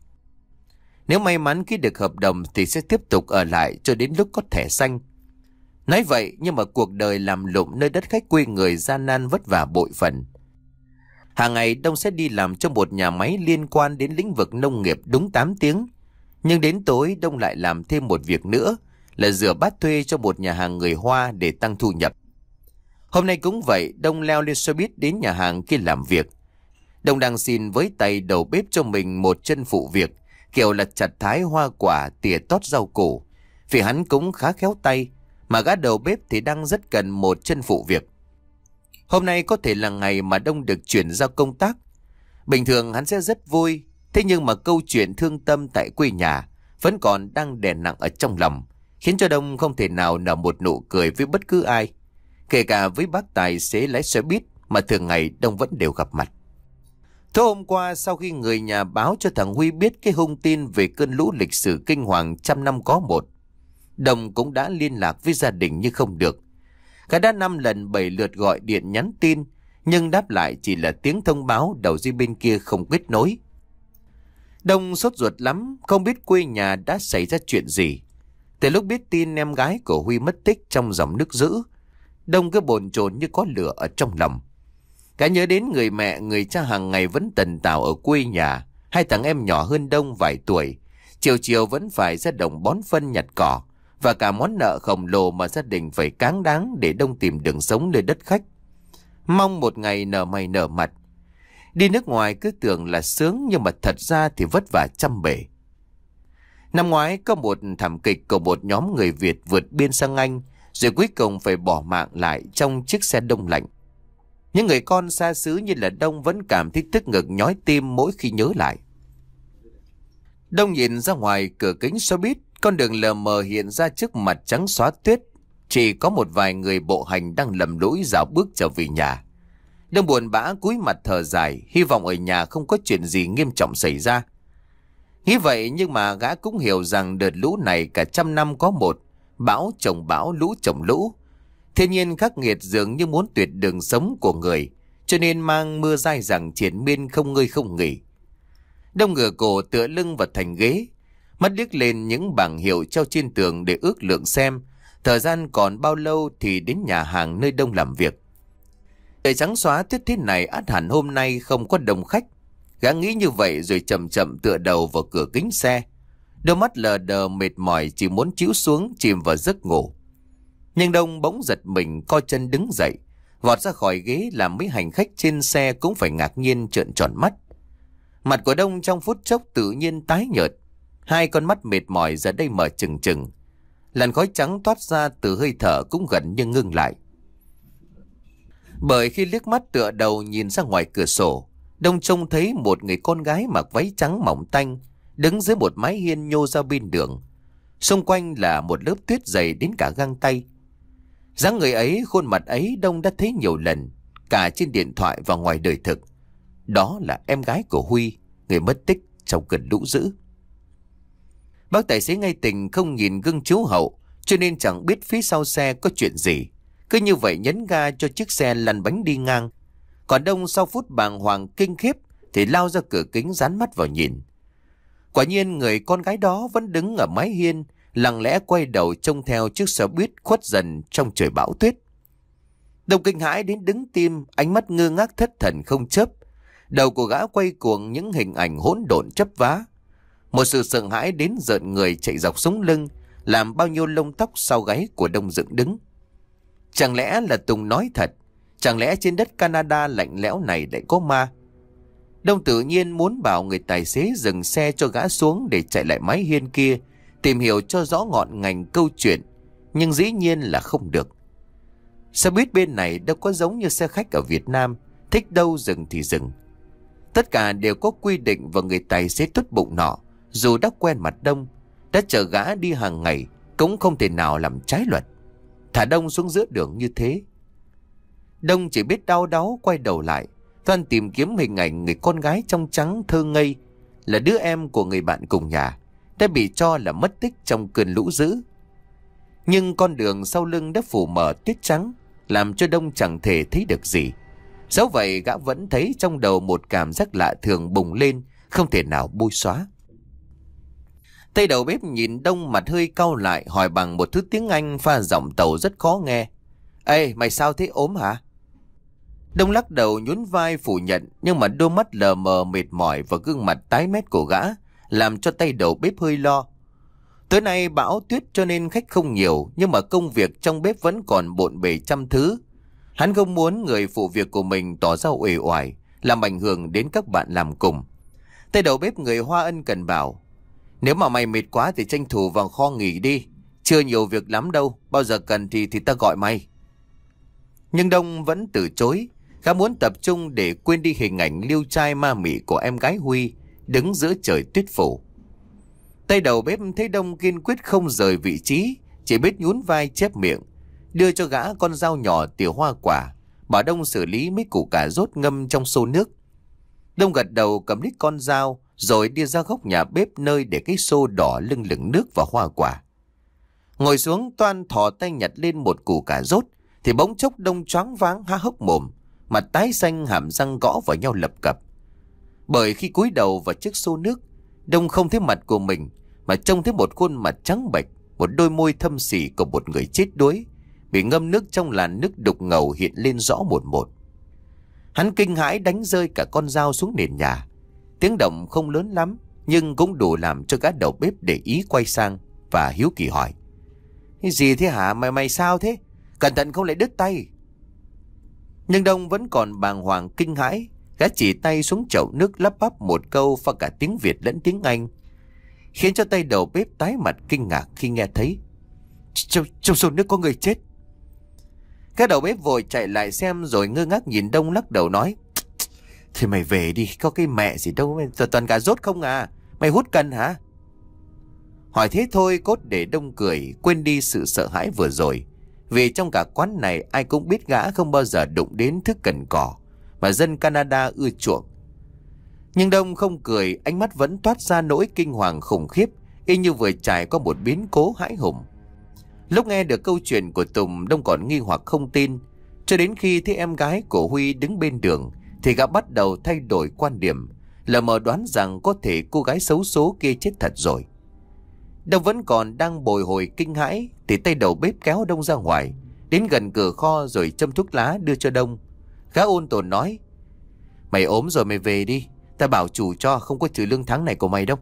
Speaker 1: Nếu may mắn khi được hợp đồng thì sẽ tiếp tục ở lại cho đến lúc có thẻ xanh. Nói vậy nhưng mà cuộc đời làm lụng nơi đất khách quê người gian nan vất vả bội phần. Hàng ngày Đông sẽ đi làm cho một nhà máy liên quan đến lĩnh vực nông nghiệp đúng tám tiếng. Nhưng đến tối Đông lại làm thêm một việc nữa là rửa bát thuê cho một nhà hàng người Hoa để tăng thu nhập. Hôm nay cũng vậy, Đông leo lên xe buýt đến nhà hàng kia làm việc. Đông đang xin với tay đầu bếp cho mình một chân phụ việc, kiểu là chặt thái hoa quả, tỉa tót rau củ. Vì hắn cũng khá khéo tay, mà gã đầu bếp thì đang rất cần một chân phụ việc. Hôm nay có thể là ngày mà Đông được chuyển giao công tác. Bình thường hắn sẽ rất vui, thế nhưng mà câu chuyện thương tâm tại quê nhà vẫn còn đang đè nặng ở trong lòng, khiến cho Đông không thể nào nở một nụ cười với bất cứ ai, kể cả với bác tài xế lái xe buýt mà thường ngày Đông vẫn đều gặp mặt. Tối hôm qua, sau khi người nhà báo cho thằng Huy biết cái hung tin về cơn lũ lịch sử kinh hoàng trăm năm có một, Đông cũng đã liên lạc với gia đình nhưng không được. Gã đã năm lần bảy lượt gọi điện nhắn tin, nhưng đáp lại chỉ là tiếng thông báo đầu dây bên kia không kết nối. Đông sốt ruột lắm, không biết quê nhà đã xảy ra chuyện gì. Từ lúc biết tin em gái của Huy mất tích trong dòng nước dữ, Đông cứ bồn chồn như có lửa ở trong lòng. Cả nhớ đến người mẹ, người cha hàng ngày vẫn tần tảo ở quê nhà, hai thằng em nhỏ hơn Đông vài tuổi, chiều chiều vẫn phải ra đồng bón phân nhặt cỏ, và cả món nợ khổng lồ mà gia đình phải cáng đáng để Đông tìm đường sống nơi đất khách. Mong một ngày nở mày nở mặt. Đi nước ngoài cứ tưởng là sướng, nhưng mà thật ra thì vất vả trăm bề. Năm ngoái có một thảm kịch của một nhóm người Việt vượt biên sang Anh, rồi cuối cùng phải bỏ mạng lại trong chiếc xe đông lạnh. Những người con xa xứ như là Đông vẫn cảm thấy tức ngực nhói tim mỗi khi nhớ lại. Đông nhìn ra ngoài cửa kính xe buýt, con đường lờ mờ hiện ra trước mặt trắng xóa tuyết. Chỉ có một vài người bộ hành đang lầm lũi dạo bước trở về nhà. Đông buồn bã cúi mặt thở dài, hy vọng ở nhà không có chuyện gì nghiêm trọng xảy ra. Nghĩ vậy nhưng mà gã cũng hiểu rằng đợt lũ này cả trăm năm có một, bão chồng bão, lũ chồng lũ. Thiên nhiên khắc nghiệt dường như muốn tuyệt đường sống của người, cho nên mang mưa dai dẳng triền miên không ngơi không nghỉ. Đông ngửa cổ tựa lưng vào thành ghế, mắt liếc lên những bảng hiệu treo trên tường để ước lượng xem thời gian còn bao lâu thì đến nhà hàng nơi Đông làm việc. Trời trắng xóa tuyết thế này ắt hẳn hôm nay không có đông khách. Gã nghĩ như vậy rồi chậm chậm tựa đầu vào cửa kính xe. Đôi mắt lờ đờ mệt mỏi chỉ muốn chíu xuống chìm vào giấc ngủ. Nhưng Đông bỗng giật mình co chân đứng dậy, vọt ra khỏi ghế làm mấy hành khách trên xe cũng phải ngạc nhiên trợn tròn mắt. Mặt của Đông trong phút chốc tự nhiên tái nhợt, hai con mắt mệt mỏi giờ đây mở trừng trừng. Làn khói trắng toát ra từ hơi thở cũng gần như ngưng lại. Bởi khi liếc mắt tựa đầu nhìn ra ngoài cửa sổ, Đông trông thấy một người con gái mặc váy trắng mỏng tanh đứng dưới một mái hiên nhô ra bên đường. Xung quanh là một lớp tuyết dày đến cả găng tay. Dáng người ấy, khuôn mặt ấy Đông đã thấy nhiều lần, cả trên điện thoại và ngoài đời thực. Đó là em gái của Huy, người mất tích trong cơn lũ dữ. Bác tài xế ngay tình không nhìn gương chiếu hậu, cho nên chẳng biết phía sau xe có chuyện gì. Cứ như vậy nhấn ga cho chiếc xe lăn bánh đi ngang. Còn Đông sau phút bàng hoàng kinh khiếp thì lao ra cửa kính dán mắt vào nhìn. Quả nhiên người con gái đó vẫn đứng ở mái hiên, lặng lẽ quay đầu trông theo chiếc xe buýt khuất dần trong trời bão tuyết. Đông kinh hãi đến đứng tim, ánh mắt ngơ ngác thất thần không chớp. Đầu của gã quay cuồng những hình ảnh hỗn độn chấp vá. Một sự sợ hãi đến rợn người chạy dọc sống lưng, làm bao nhiêu lông tóc sau gáy của Đông dựng đứng. Chẳng lẽ là Tùng nói thật? Chẳng lẽ trên đất Canada lạnh lẽo này lại có ma? Đông tự nhiên muốn bảo người tài xế dừng xe cho gã xuống để chạy lại mái hiên kia, tìm hiểu cho rõ ngọn ngành câu chuyện, nhưng dĩ nhiên là không được. Xe buýt bên này đâu có giống như xe khách ở Việt Nam, thích đâu dừng thì dừng. Tất cả đều có quy định và người tài xế tốt bụng nọ, dù đã quen mặt Đông, đã chở gã đi hàng ngày, cũng không thể nào làm trái luật. Thả Đông xuống giữa đường như thế. Đông chỉ biết đau đáu quay đầu lại, toan tìm kiếm hình ảnh người con gái trong trắng thơ ngây, là đứa em của người bạn cùng nhà, đã bị cho là mất tích trong cơn lũ dữ. Nhưng con đường sau lưng đã phủ mờ tuyết trắng, làm cho Đông chẳng thể thấy được gì. Dẫu vậy gã vẫn thấy trong đầu một cảm giác lạ thường bùng lên, không thể nào bôi xóa. Tay đầu bếp nhìn Đông mặt hơi cau lại, hỏi bằng một thứ tiếng Anh pha giọng tàu rất khó nghe. Ê, mày sao thế, ốm hả? Đông lắc đầu nhún vai phủ nhận, nhưng mà đôi mắt lờ mờ mệt mỏi và gương mặt tái mét của gã làm cho tay đầu bếp hơi lo. Tối nay bão tuyết cho nên khách không nhiều, nhưng mà công việc trong bếp vẫn còn bộn bề trăm thứ. Hắn không muốn người phụ việc của mình tỏ ra uể oải, làm ảnh hưởng đến các bạn làm cùng. Tay đầu bếp người Hoa ân cần bảo, nếu mà mày mệt quá thì tranh thủ vào kho nghỉ đi, chưa nhiều việc lắm đâu, bao giờ cần thì thì ta gọi mày. Nhưng Đông vẫn từ chối. Gã muốn tập trung để quên đi hình ảnh liêu trai ma mị của em gái Huy đứng giữa trời tuyết phủ. Tay đầu bếp thấy Đông kiên quyết không rời vị trí, chỉ biết nhún vai chép miệng, đưa cho gã con dao nhỏ tỉa hoa quả, bảo Đông xử lý mấy củ cà rốt ngâm trong xô nước. Đông gật đầu cầm lít con dao rồi đi ra góc nhà bếp nơi để cái xô đỏ lưng lửng nước và hoa quả. Ngồi xuống toan thò tay nhặt lên một củ cà rốt thì bỗng chốc Đông choáng váng há hốc mồm, mặt tái xanh, hàm răng gõ vào nhau lập cập. Bởi khi cúi đầu vào chiếc xô nước, Đông không thấy mặt của mình mà trông thấy một khuôn mặt trắng bệch, một đôi môi thâm sỉ của một người chết đuối bị ngâm nước trong làn nước đục ngầu hiện lên rõ một một. Hắn kinh hãi đánh rơi cả con dao xuống nền nhà. Tiếng động không lớn lắm nhưng cũng đủ làm cho gã đầu bếp để ý quay sang và hiếu kỳ hỏi, cái gì thế hả? Mày mày sao thế? Cẩn thận không lại đứt tay. Nhưng Đông vẫn còn bàng hoàng kinh hãi. Gã chỉ tay xuống chậu nước lắp bắp một câu pha cả tiếng Việt lẫn tiếng Anh, khiến cho tay đầu bếp tái mặt kinh ngạc khi nghe thấy trong, trong xô nước có người chết. Các đầu bếp vội chạy lại xem rồi ngơ ngác nhìn Đông lắc đầu nói, thì mày về đi, có cái mẹ gì đâu, toàn cà rốt không à, mày hút cần hả? Hỏi thế thôi cốt để Đông cười, quên đi sự sợ hãi vừa rồi. Vì trong cả quán này ai cũng biết gã không bao giờ đụng đến thức cần cỏ mà dân Canada ưa chuộng. Nhưng Đông không cười, ánh mắt vẫn toát ra nỗi kinh hoàng khủng khiếp, y như vừa trải qua một biến cố hãi hùng. Lúc nghe được câu chuyện của Tùng, Đông còn nghi hoặc không tin, cho đến khi thấy em gái của Huy đứng bên đường thì gã bắt đầu thay đổi quan điểm, lờ mờ đoán rằng có thể cô gái xấu số kia chết thật rồi. Đông vẫn còn đang bồi hồi kinh hãi thì tay đầu bếp kéo Đông ra ngoài, đến gần cửa kho rồi châm thuốc lá đưa cho Đông. Gã ôn tồn nói, mày ốm rồi mày về đi, ta bảo chủ cho không có trừ lương tháng này của mày đâu.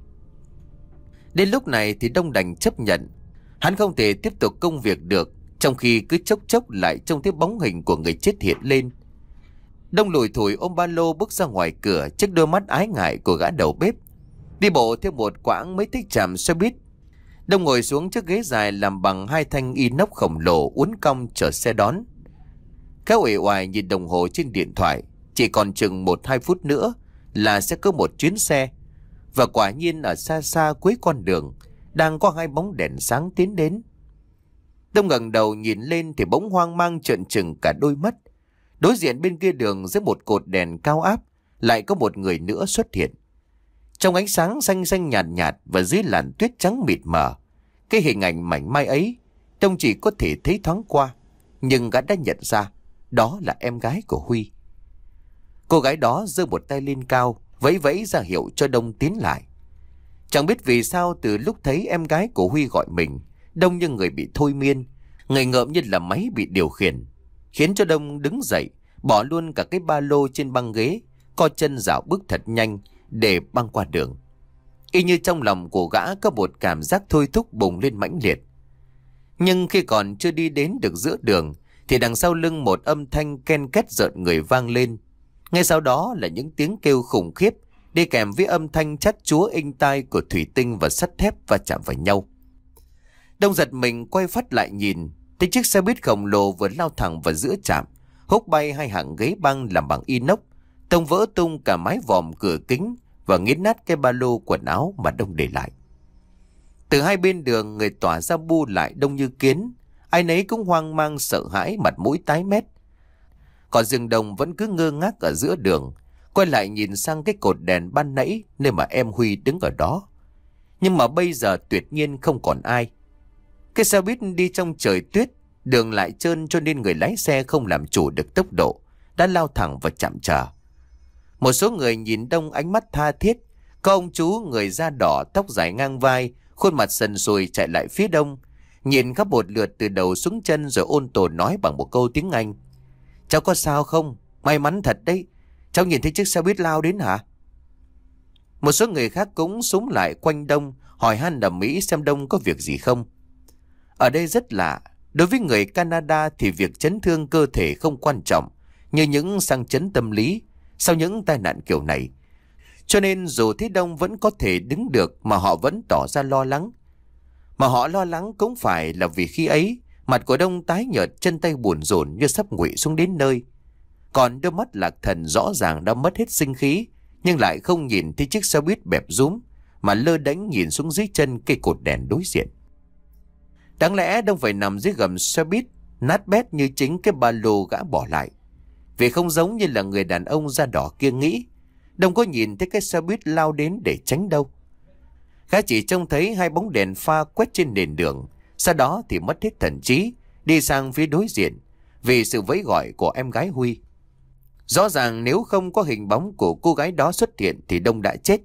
Speaker 1: Đến lúc này thì Đông đành chấp nhận. Hắn không thể tiếp tục công việc được, trong khi cứ chốc chốc lại trông thấy bóng hình của người chết hiện lên. Đông lủi thủi ôm ba lô bước ra ngoài cửa trước đôi mắt ái ngại của gã đầu bếp. Đi bộ thêm một quãng mới thích trạm xe buýt. Đông ngồi xuống chiếc ghế dài làm bằng hai thanh inox khổng lồ uốn cong chờ xe đón. Các uể oải nhìn đồng hồ trên điện thoại, chỉ còn chừng một hai phút nữa là sẽ có một chuyến xe. Và quả nhiên ở xa xa cuối con đường đang có hai bóng đèn sáng tiến đến. Đông ngẩng đầu nhìn lên thì bỗng hoang mang trợn trừng cả đôi mắt. Đối diện bên kia đường dưới một cột đèn cao áp lại có một người nữa xuất hiện. Trong ánh sáng xanh xanh nhạt nhạt và dưới làn tuyết trắng mịt mờ, cái hình ảnh mảnh mai ấy Đông chỉ có thể thấy thoáng qua, nhưng gã đã nhận ra đó là em gái của Huy. Cô gái đó giơ một tay lên cao, vẫy vẫy ra hiệu cho Đông tiến lại. Chẳng biết vì sao từ lúc thấy em gái của Huy gọi mình, Đông như người bị thôi miên, người ngợm như là máy bị điều khiển, khiến cho Đông đứng dậy, bỏ luôn cả cái ba lô trên băng ghế, co chân dạo bước thật nhanh để băng qua đường. Y như trong lòng của gã có một cảm giác thôi thúc bùng lên mãnh liệt. Nhưng khi còn chưa đi đến được giữa đường thì đằng sau lưng một âm thanh ken két rợn người vang lên. Ngay sau đó là những tiếng kêu khủng khiếp đi kèm với âm thanh chát chúa inh tai của thủy tinh và sắt thép va chạm vào nhau. Đông giật mình quay phát lại nhìn, thấy chiếc xe buýt khổng lồ vừa lao thẳng vào giữa trạm, húc bay hai hàng ghế băng làm bằng inox, tông vỡ tung cả mái vòm cửa kính và nghiến nát cái ba lô quần áo mà Đông để lại. Từ hai bên đường người tỏa ra bu lại đông như kiến, ai nấy cũng hoang mang sợ hãi, mặt mũi tái mét. Còn Dương Đông vẫn cứ ngơ ngác ở giữa đường, quay lại nhìn sang cái cột đèn ban nãy nơi mà em Huy đứng ở đó. Nhưng mà bây giờ tuyệt nhiên không còn ai. Cái xe buýt đi trong trời tuyết, đường lại trơn cho nên người lái xe không làm chủ được tốc độ, đã lao thẳng vào trạm chờ. Một số người nhìn Đông ánh mắt tha thiết, có ông chú người da đỏ tóc dài ngang vai, khuôn mặt sần sùi chạy lại phía Đông, nhìn khắp một lượt từ đầu xuống chân rồi ôn tồn nói bằng một câu tiếng Anh: "Cháu có sao không? May mắn thật đấy. Cháu nhìn thấy chiếc xe buýt lao đến hả? Một số người khác cũng xúm lại quanh Đông, hỏi han ầm ĩ xem Đông có việc gì không. Ở đây rất lạ. Đối với người Canada thì việc chấn thương cơ thể không quan trọng như những sang chấn tâm lý sau những tai nạn kiểu này. Cho nên dù thấy Đông vẫn có thể đứng được mà họ vẫn tỏ ra lo lắng. Mà họ lo lắng cũng phải là vì khi ấy mặt của Đông tái nhợt, chân tay buồn rộn như sắp nguỵ xuống đến nơi. Còn đôi mắt Lạc Thần rõ ràng đã mất hết sinh khí, nhưng lại không nhìn thấy chiếc xe buýt bẹp rúm mà lơ đễnh nhìn xuống dưới chân cây cột đèn đối diện. Đáng lẽ Đông phải nằm dưới gầm xe buýt nát bét như chính cái ba lô gã bỏ lại. Vì không giống như là người đàn ông da đỏ kia nghĩ, Đông có nhìn thấy cái xe buýt lao đến để tránh đâu. Gã chỉ trông thấy hai bóng đèn pha quét trên nền đường, sau đó thì mất hết thần trí, đi sang phía đối diện vì sự vẫy gọi của em gái Huy. Rõ ràng nếu không có hình bóng của cô gái đó xuất hiện thì Đông đã chết.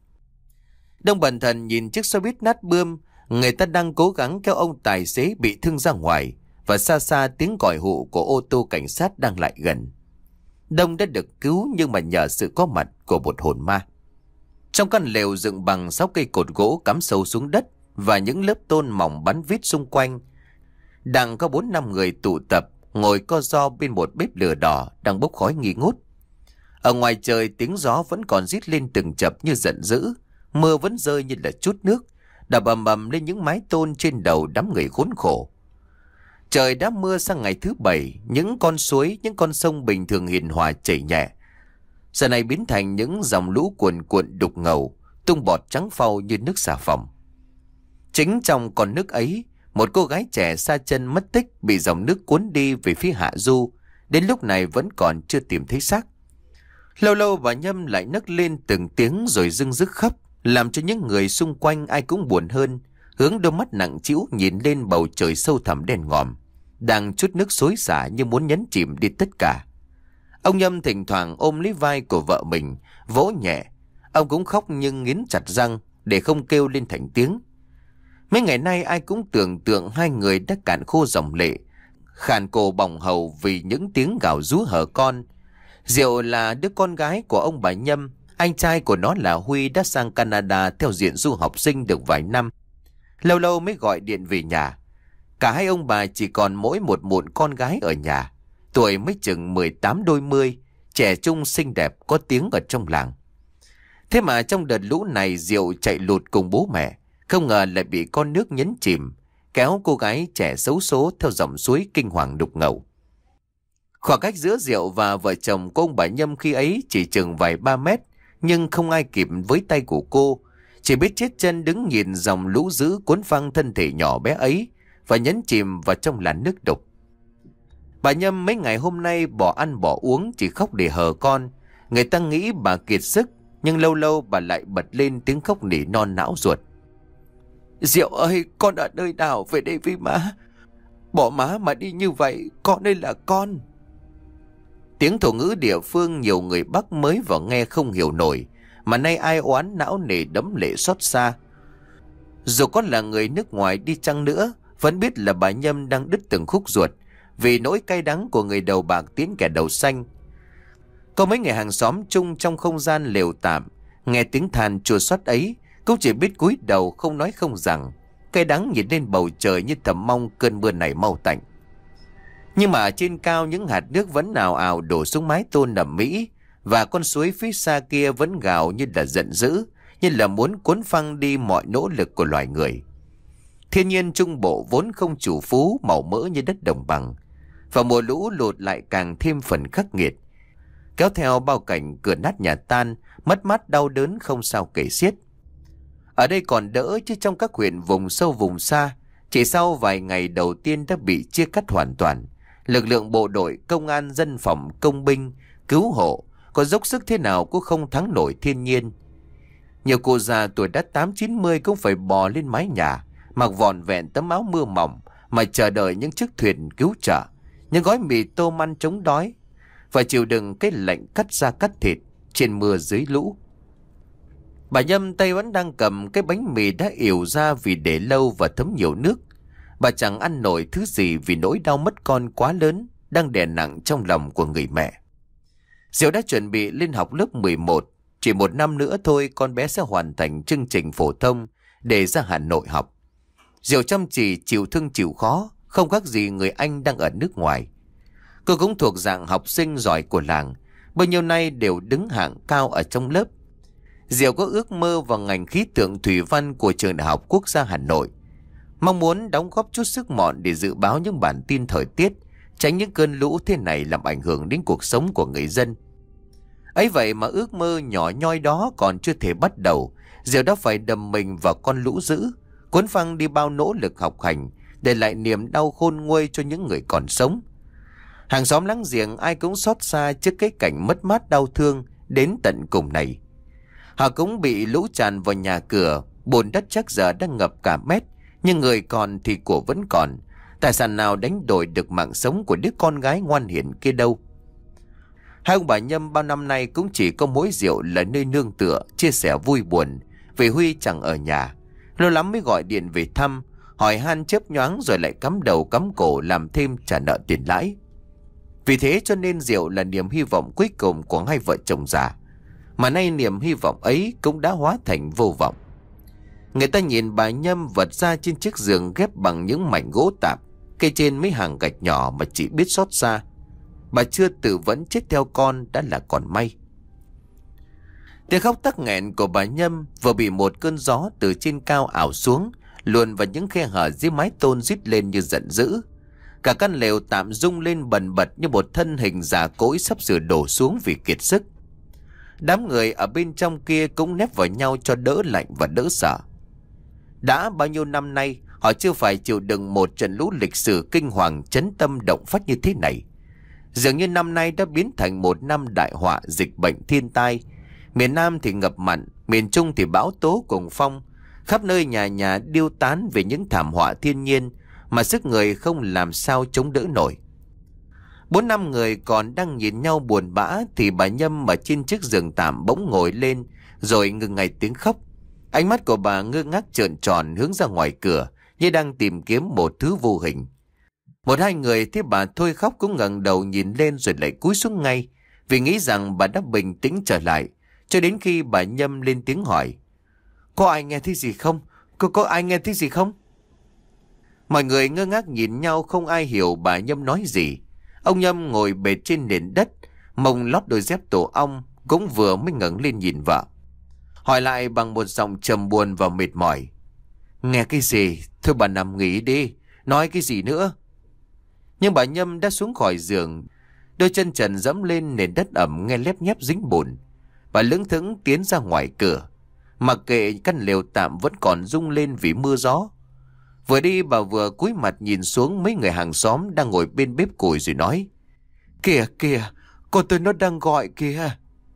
Speaker 1: Đông bần thần nhìn chiếc xe buýt nát bươm, người ta đang cố gắng kéo ông tài xế bị thương ra ngoài, và xa xa tiếng còi hụ của ô tô cảnh sát đang lại gần. Đông đã được cứu nhưng mà nhờ sự có mặt của một hồn ma. Trong căn lều dựng bằng sáu cây cột gỗ cắm sâu xuống đất và những lớp tôn mỏng bắn vít xung quanh, đang có bốn năm người tụ tập ngồi co ro bên một bếp lửa đỏ đang bốc khói nghi ngút. Ở ngoài trời tiếng gió vẫn còn rít lên từng chập như giận dữ, mưa vẫn rơi như là chút nước đập ầm ầm lên những mái tôn trên đầu đám người khốn khổ. Trời đã mưa sang ngày thứ bảy, những con suối, những con sông bình thường hiền hòa chảy nhẹ, giờ này biến thành những dòng lũ cuồn cuộn đục ngầu, tung bọt trắng phau như nước xà phòng. Chính trong con nước ấy, một cô gái trẻ sa chân mất tích, bị dòng nước cuốn đi về phía hạ du, đến lúc này vẫn còn chưa tìm thấy xác. Lâu lâu bà Nhâm lại nấc lên từng tiếng rồi rưng rức khóc, làm cho những người xung quanh ai cũng buồn hơn, hướng đôi mắt nặng trĩu nhìn lên bầu trời sâu thẳm đen ngòm, đang chút nước xối xả như muốn nhấn chìm đi tất cả. Ông Nhâm thỉnh thoảng ôm lấy vai của vợ mình, vỗ nhẹ. Ông cũng khóc nhưng nghiến chặt răng để không kêu lên thành tiếng. Mấy ngày nay ai cũng tưởng tượng hai người đã cạn khô dòng lệ, khàn cổ bỏng hầu vì những tiếng gào rú hở con. Diệu là đứa con gái của ông bà Nhâm, anh trai của nó là Huy đã sang Canada theo diện du học sinh được vài năm. Lâu lâu mới gọi điện về nhà. Cả hai ông bà chỉ còn mỗi một mụn con gái ở nhà, tuổi mới chừng mười tám đôi mươi, trẻ trung xinh đẹp có tiếng ở trong làng. Thế mà trong đợt lũ này Diệu chạy lụt cùng bố mẹ, không ngờ lại bị con nước nhấn chìm, kéo cô gái trẻ xấu số theo dòng suối kinh hoàng đục ngầu. Khoảng cách giữa Diệu và vợ chồng của ông bà Nhâm khi ấy chỉ chừng vài ba mét, nhưng không ai kịp với tay của cô, chỉ biết chết chân đứng nhìn dòng lũ dữ cuốn phăng thân thể nhỏ bé ấy và nhấn chìm vào trong làn nước đục. Bà Nhâm mấy ngày hôm nay bỏ ăn bỏ uống, chỉ khóc để hờ con. Người ta nghĩ bà kiệt sức, nhưng lâu lâu bà lại bật lên tiếng khóc nỉ non não ruột. Diệu ơi, con ở nơi nào về đây với má? Bỏ má mà đi như vậy, con đây là con. Tiếng thổ ngữ địa phương nhiều người Bắc mới vào nghe không hiểu nổi, mà nay ai oán não nề đẫm lệ xót xa. Dù có là người nước ngoài đi chăng nữa, vẫn biết là bà Nhâm đang đứt từng khúc ruột vì nỗi cay đắng của người đầu bạc tiến kẻ đầu xanh. Có mấy người hàng xóm chung trong không gian lều tạm, nghe tiếng than chua xót ấy, cũng chỉ biết cúi đầu không nói không rằng, cay đắng nhìn lên bầu trời như thầm mong cơn mưa này mau tạnh. Nhưng mà trên cao những hạt nước vẫn ào ào đổ xuống mái tôn ầm ĩ, và con suối phía xa kia vẫn gào như là giận dữ, như là muốn cuốn phăng đi mọi nỗ lực của loài người. Thiên nhiên Trung Bộ vốn không chủ phú màu mỡ như đất đồng bằng, và mùa lũ lụt lại càng thêm phần khắc nghiệt, kéo theo bao cảnh cửa nát nhà tan, mất mát đau đớn không sao kể xiết. Ở đây còn đỡ, chứ trong các huyện vùng sâu vùng xa, chỉ sau vài ngày đầu tiên đã bị chia cắt hoàn toàn. Lực lượng bộ đội, công an, dân phòng, công binh, cứu hộ có dốc sức thế nào cũng không thắng nổi thiên nhiên. Nhiều cụ già tuổi đã tám chín mươi cũng phải bò lên mái nhà, mặc vỏn vẹn tấm áo mưa mỏng mà chờ đợi những chiếc thuyền cứu trợ, những gói mì tôm ăn chống đói, và chịu đựng cái lạnh cắt da cắt thịt trên mưa dưới lũ. Bà Nhâm tay vẫn đang cầm cái bánh mì đã ỉu ra vì để lâu và thấm nhiều nước. Bà chẳng ăn nổi thứ gì vì nỗi đau mất con quá lớn đang đè nặng trong lòng của người mẹ. Diệu đã chuẩn bị lên học lớp mười một. Chỉ một năm nữa thôi con bé sẽ hoàn thành chương trình phổ thông để ra Hà Nội học. Diệu chăm chỉ, chịu thương chịu khó, không khác gì người anh đang ở nước ngoài. Cô cũng thuộc dạng học sinh giỏi của làng, bao nhiêu nay đều đứng hạng cao ở trong lớp. Diệu có ước mơ vào ngành khí tượng thủy văn của Trường Đại học Quốc gia Hà Nội, mong muốn đóng góp chút sức mọn để dự báo những bản tin thời tiết, tránh những cơn lũ thế này làm ảnh hưởng đến cuộc sống của người dân. Ấy vậy mà ước mơ nhỏ nhoi đó còn chưa thể bắt đầu, Diệu đã phải đầm mình vào con lũ dữ, cuốn phăng đi bao nỗ lực học hành, để lại niềm đau khôn nguôi cho những người còn sống. Hàng xóm láng giềng ai cũng xót xa trước cái cảnh mất mát đau thương đến tận cùng này. Họ cũng bị lũ tràn vào nhà cửa, bùn đất chắc giờ đang ngập cả mét, nhưng người còn thì của vẫn còn. Tài sản nào đánh đổi được mạng sống của đứa con gái ngoan hiền kia đâu. Hai ông bà Nhâm bao năm nay cũng chỉ có mỗi Diệu là nơi nương tựa, chia sẻ vui buồn, vì Huy chẳng ở nhà. Lâu lắm mới gọi điện về thăm, hỏi han chớp nhoáng rồi lại cắm đầu cắm cổ làm thêm trả nợ tiền lãi. Vì thế cho nên Diệu là niềm hy vọng cuối cùng của hai vợ chồng già. Mà nay niềm hy vọng ấy cũng đã hóa thành vô vọng. Người ta nhìn bà Nhâm vật ra trên chiếc giường ghép bằng những mảnh gỗ tạp, cây trên mấy hàng gạch nhỏ mà chỉ biết xót xa. Bà chưa tự vẫn chết theo con đã là còn may. Tiếng khóc tắc nghẹn của bà Nhâm vừa bị một cơn gió từ trên cao ảo xuống, luồn vào những khe hở dưới mái tôn rít lên như giận dữ. Cả căn lều tạm rung lên bần bật như một thân hình già cỗi sắp sửa đổ xuống vì kiệt sức. Đám người ở bên trong kia cũng nép vào nhau cho đỡ lạnh và đỡ sợ. Đã bao nhiêu năm nay họ chưa phải chịu đựng một trận lũ lịch sử kinh hoàng chấn tâm động phách như thế này. Dường như năm nay đã biến thành một năm đại họa dịch bệnh thiên tai. Miền Nam thì ngập mặn, miền Trung thì bão tố cùng phong. Khắp nơi nhà nhà điêu tán về những thảm họa thiên nhiên mà sức người không làm sao chống đỡ nổi. Bốn năm người còn đang nhìn nhau buồn bã thì bà Nhâm ở trên chiếc giường tạm bỗng ngồi lên rồi ngừng ngay tiếng khóc. Ánh mắt của bà ngơ ngác trợn tròn hướng ra ngoài cửa như đang tìm kiếm một thứ vô hình. Một hai người thấy bà thôi khóc cũng ngẩng đầu nhìn lên rồi lại cúi xuống ngay, vì nghĩ rằng bà đã bình tĩnh trở lại, cho đến khi bà Nhâm lên tiếng hỏi: "Có ai nghe thấy gì không? Có, có ai nghe thấy gì không?" Mọi người ngơ ngác nhìn nhau không ai hiểu bà Nhâm nói gì. Ông Nhâm ngồi bệt trên nền đất, mông lót đôi dép tổ ong, cũng vừa mới ngẩng lên nhìn vợ. Hỏi lại bằng một giọng trầm buồn và mệt mỏi: "Nghe cái gì? Thôi bà nằm nghỉ đi, nói cái gì nữa?" Nhưng bà Nhâm đã xuống khỏi giường, đôi chân trần dẫm lên nền đất ẩm nghe lép nhép dính bùn. Bà lững thững tiến ra ngoài cửa, mặc kệ căn lều tạm vẫn còn rung lên vì mưa gió. Vừa đi bà vừa cúi mặt nhìn xuống mấy người hàng xóm đang ngồi bên bếp củi rồi nói: "Kìa kìa, con tôi nó đang gọi kìa."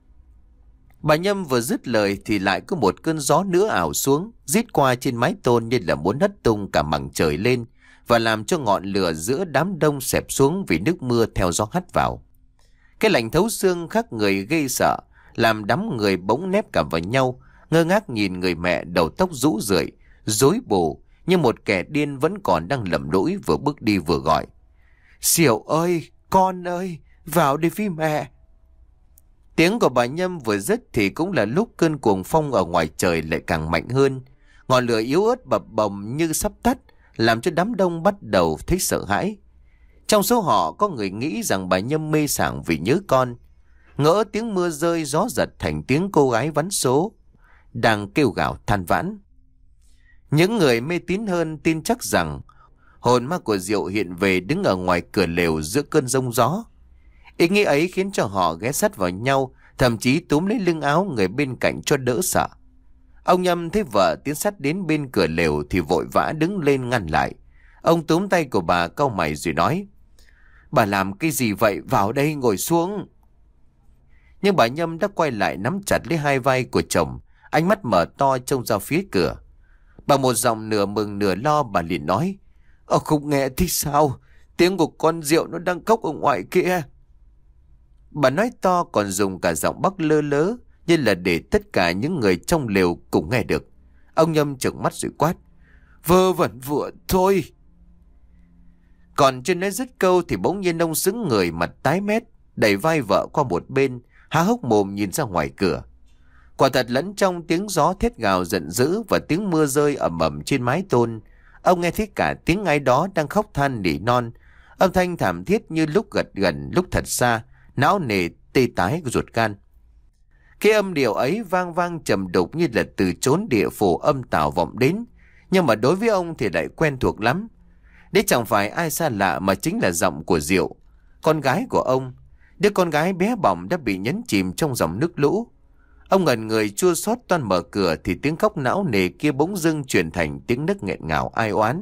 Speaker 1: Bà Nhâm vừa dứt lời thì lại có một cơn gió nữa ảo xuống, rít qua trên mái tôn như là muốn hất tung cả mảng trời lên và làm cho ngọn lửa giữa đám đông xẹp xuống vì nước mưa theo gió hắt vào. Cái lạnh thấu xương khắc người gây sợ, làm đám người bỗng nép cả vào nhau, ngơ ngác nhìn người mẹ đầu tóc rũ rượi, rối bù như một kẻ điên vẫn còn đang lầm lũi vừa bước đi vừa gọi: "Diệu ơi, con ơi, vào đi với mẹ." Tiếng của bà Nhâm vừa dứt thì cũng là lúc cơn cuồng phong ở ngoài trời lại càng mạnh hơn. Ngọn lửa yếu ớt bập bồng như sắp tắt, làm cho đám đông bắt đầu thấy sợ hãi. Trong số họ có người nghĩ rằng bà Nhâm mê sảng vì nhớ con, ngỡ tiếng mưa rơi gió giật thành tiếng cô gái vắn số đang kêu gào than vãn. Những người mê tín hơn tin chắc rằng hồn ma của Diệu hiện về đứng ở ngoài cửa lều giữa cơn giông gió. Ý nghĩ ấy khiến cho họ ghé sát vào nhau, thậm chí túm lấy lưng áo người bên cạnh cho đỡ sợ. Ông Nhâm thấy vợ tiến sát đến bên cửa lều thì vội vã đứng lên ngăn lại. Ông túm tay của bà cau mày rồi nói: "Bà làm cái gì vậy? Vào đây ngồi xuống." Nhưng bà Nhâm đã quay lại nắm chặt lấy hai vai của chồng, ánh mắt mở to trông ra phía cửa. Bằng một giọng nửa mừng nửa lo bà liền nói: "Ờ không nghe thì sao? Tiếng của con Diệu nó đang khóc ở ngoài kia." Bà nói to còn dùng cả giọng bắc lơ lớ, như là để tất cả những người trong lều cùng nghe được. Ông Nhâm trợn mắt rồi quát: "Vơ vẩn vựa thôi." Còn chưa nói dứt câu thì bỗng nhiên ông sững người, mặt tái mét, đẩy vai vợ qua một bên, há hốc mồm nhìn ra ngoài cửa. Quả thật lẫn trong tiếng gió thét gào giận dữ và tiếng mưa rơi ầm ầm trên mái tôn, ông nghe thấy cả tiếng ai đó đang khóc than nỉ non, âm thanh thảm thiết như lúc gật gần lúc thật xa, não nề tê tái của ruột gan. Cái âm điệu ấy vang vang trầm đục như là từ chốn địa phủ âm tào vọng đến, nhưng mà đối với ông thì lại quen thuộc lắm. Đấy chẳng phải ai xa lạ mà chính là giọng của Diệu, con gái của ông, đứa con gái bé bỏng đã bị nhấn chìm trong dòng nước lũ. Ông ngẩn người chua xót toan mở cửa thì tiếng khóc não nề kia bỗng dưng chuyển thành tiếng nấc nghẹn ngào ai oán.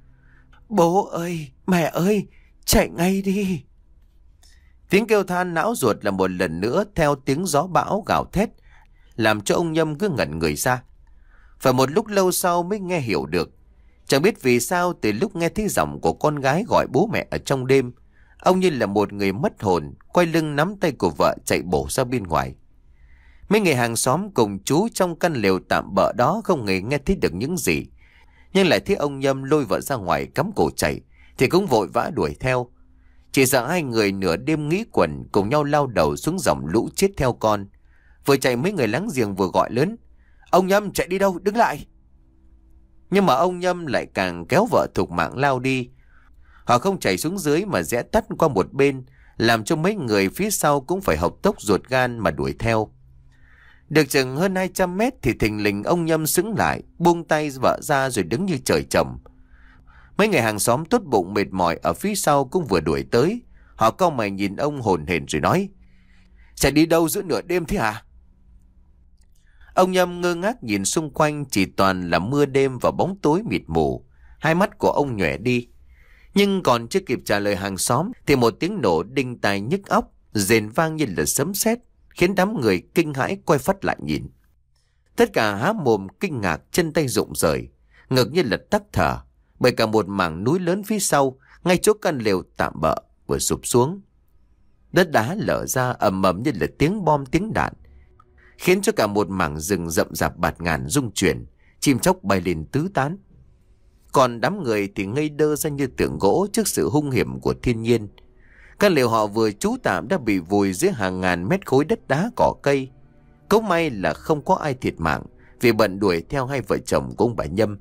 Speaker 1: Bố ơi, mẹ ơi, chạy ngay đi. Tiếng kêu than não ruột là một lần nữa theo tiếng gió bão gào thét, làm cho ông Nhâm cứ ngẩn người ra. Phải một lúc lâu sau mới nghe hiểu được. Chẳng biết vì sao từ lúc nghe thấy giọng của con gái gọi bố mẹ ở trong đêm, ông như là một người mất hồn, quay lưng nắm tay của vợ chạy bổ ra bên ngoài. Mấy người hàng xóm cùng chú trong căn lều tạm bợ đó không hề nghe thấy được những gì, nhưng lại thấy ông Nhâm lôi vợ ra ngoài cắm cổ chạy, thì cũng vội vã đuổi theo. Chỉ sợ hai người nửa đêm nghĩ quẩn cùng nhau lao đầu xuống dòng lũ chết theo con. Vừa chạy mấy người láng giềng vừa gọi lớn: Ông Nhâm chạy đi đâu, đứng lại. Nhưng mà ông Nhâm lại càng kéo vợ thục mạng lao đi. Họ không chạy xuống dưới mà rẽ tắt qua một bên, làm cho mấy người phía sau cũng phải hộc tốc ruột gan mà đuổi theo. Được chừng hơn hai trăm mét thì thình lình ông Nhâm sững lại, buông tay vợ ra rồi đứng như trời trồng. Mấy người hàng xóm tốt bụng mệt mỏi ở phía sau cũng vừa đuổi tới. Họ cau mày nhìn ông hồn hển rồi nói: Chạy đi đâu giữa nửa đêm thế hả? Ông Nhâm ngơ ngác nhìn xung quanh, chỉ toàn là mưa đêm và bóng tối mịt mù. Hai mắt của ông nhòe đi. Nhưng còn chưa kịp trả lời hàng xóm thì một tiếng nổ đinh tai nhức óc, rền vang như là sấm sét, khiến đám người kinh hãi quay phắt lại nhìn. Tất cả há mồm kinh ngạc, chân tay rụng rời, ngực như là tắc thở, bởi cả một mảng núi lớn phía sau, ngay chỗ căn lều tạm bợ vừa sụp xuống. Đất đá lở ra ầm ầm như là tiếng bom tiếng đạn, khiến cho cả một mảng rừng rậm rạp bạt ngàn rung chuyển, chim chóc bay lên tứ tán. Còn đám người thì ngây đơ ra như tượng gỗ trước sự hung hiểm của thiên nhiên. Căn lều họ vừa trú tạm đã bị vùi dưới hàng ngàn mét khối đất đá cỏ cây. Cấu may là không có ai thiệt mạng vì bận đuổi theo hai vợ chồng của ông bà Nhâm.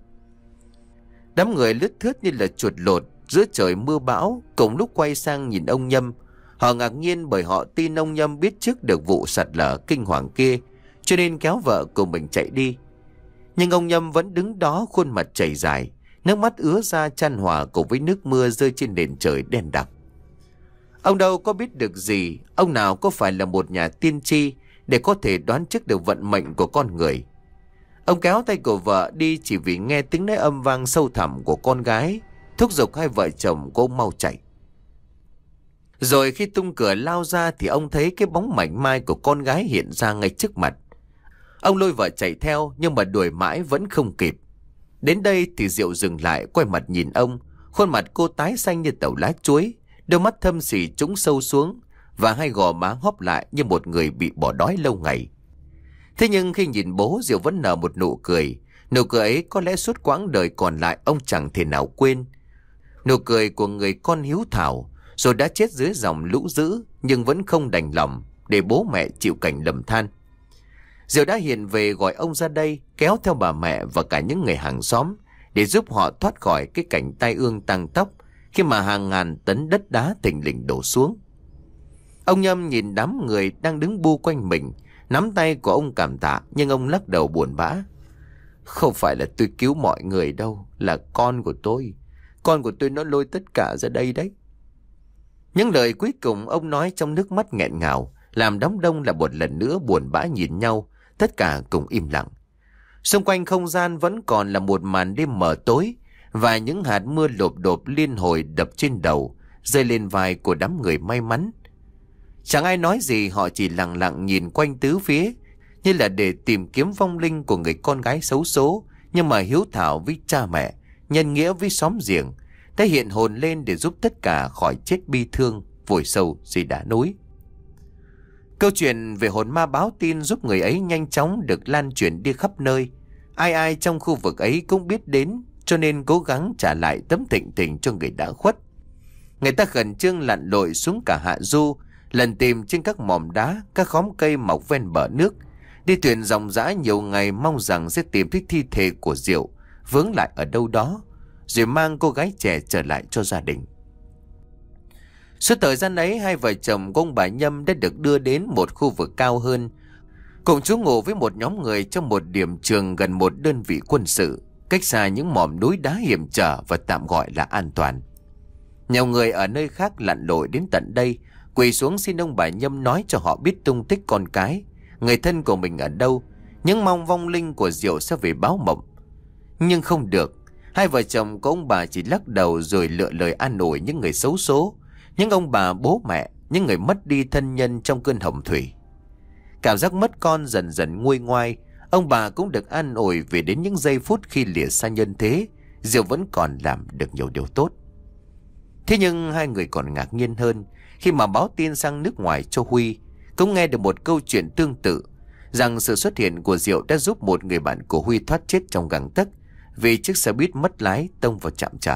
Speaker 1: Đám người lướt thướt như là chuột lột giữa trời mưa bão, cùng lúc quay sang nhìn ông Nhâm. Họ ngạc nhiên bởi họ tin ông Nhâm biết trước được vụ sạt lở kinh hoàng kia, cho nên kéo vợ của mình chạy đi. Nhưng ông Nhâm vẫn đứng đó, khuôn mặt chảy dài, nước mắt ứa ra chan hòa cùng với nước mưa rơi trên nền trời đen đặc. Ông đâu có biết được gì, ông nào có phải là một nhà tiên tri để có thể đoán trước được vận mệnh của con người. Ông kéo tay của vợ đi chỉ vì nghe tiếng nói âm vang sâu thẳm của con gái, thúc giục hai vợ chồng của ông mau chạy. Rồi khi tung cửa lao ra thì ông thấy cái bóng mảnh mai của con gái hiện ra ngay trước mặt. Ông lôi vợ chạy theo nhưng mà đuổi mãi vẫn không kịp. Đến đây thì Diệu dừng lại, quay mặt nhìn ông. Khuôn mặt cô tái xanh như tàu lá chuối, đôi mắt thâm sỉ trũng sâu xuống, và hai gò má hóp lại như một người bị bỏ đói lâu ngày. Thế nhưng khi nhìn bố, Diệu vẫn nở một nụ cười. Nụ cười ấy có lẽ suốt quãng đời còn lại ông chẳng thể nào quên. Nụ cười của người con hiếu thảo, rồi đã chết dưới dòng lũ dữ nhưng vẫn không đành lòng để bố mẹ chịu cảnh lầm than. Diệu đã hiện về gọi ông ra đây, kéo theo bà mẹ và cả những người hàng xóm để giúp họ thoát khỏi cái cảnh tai ương tăng tóc khi mà hàng ngàn tấn đất đá thình lình đổ xuống. Ông Nhâm nhìn đám người đang đứng bu quanh mình, nắm tay của ông cảm tạ, nhưng ông lắc đầu buồn bã. Không phải là tôi cứu mọi người đâu, là con của tôi. Con của tôi nó lôi tất cả ra đây đấy. Những lời cuối cùng ông nói trong nước mắt nghẹn ngào, làm đám đông là một lần nữa buồn bã nhìn nhau, tất cả cùng im lặng. Xung quanh không gian vẫn còn là một màn đêm mờ tối, và những hạt mưa lộp độp liên hồi đập trên đầu, rơi lên vai của đám người may mắn. Chẳng ai nói gì, họ chỉ lặng lặng nhìn quanh tứ phía, như là để tìm kiếm vong linh của người con gái xấu số, nhưng mà hiếu thảo với cha mẹ, nhân nghĩa với xóm giềng, đã hiện hồn lên để giúp tất cả khỏi chết bi thương, vùi sâu dưới đá núi. Câu chuyện về hồn ma báo tin giúp người ấy nhanh chóng được lan truyền đi khắp nơi. Ai ai trong khu vực ấy cũng biết đến, cho nên cố gắng trả lại tấm thịnh tình cho người đã khuất. Người ta khẩn trương lặn lội xuống cả hạ du, lần tìm trên các mỏm đá, các khóm cây mọc ven bờ nước. Đi thuyền dòng dã nhiều ngày mong rằng sẽ tìm thấy thi thể của Diệu vướng lại ở đâu đó, rồi mang cô gái trẻ trở lại cho gia đình. Suốt thời gian ấy, hai vợ chồng của ông bà Nhâm đã được đưa đến một khu vực cao hơn, cùng trú ngụ với một nhóm người trong một điểm trường gần một đơn vị quân sự, cách xa những mỏm núi đá hiểm trở và tạm gọi là an toàn. Nhiều người ở nơi khác lặn lội đến tận đây, quỳ xuống xin ông bà Nhâm nói cho họ biết tung tích con cái, người thân của mình ở đâu, những mong vong linh của Diệu sẽ về báo mộng. Nhưng không được, hai vợ chồng của ông bà chỉ lắc đầu rồi lựa lời an ủi những người xấu số, những ông bà bố mẹ, những người mất đi thân nhân trong cơn hồng thủy. Cảm giác mất con dần dần nguôi ngoai, ông bà cũng được an ủi về đến những giây phút khi lìa xa nhân thế, Diệu vẫn còn làm được nhiều điều tốt. Thế nhưng hai người còn ngạc nhiên hơn khi mà báo tin sang nước ngoài cho Huy, cũng nghe được một câu chuyện tương tự, rằng sự xuất hiện của Diệu đã giúp một người bạn của Huy thoát chết trong gang tấc vì chiếc xe buýt mất lái tông vào trạm trả.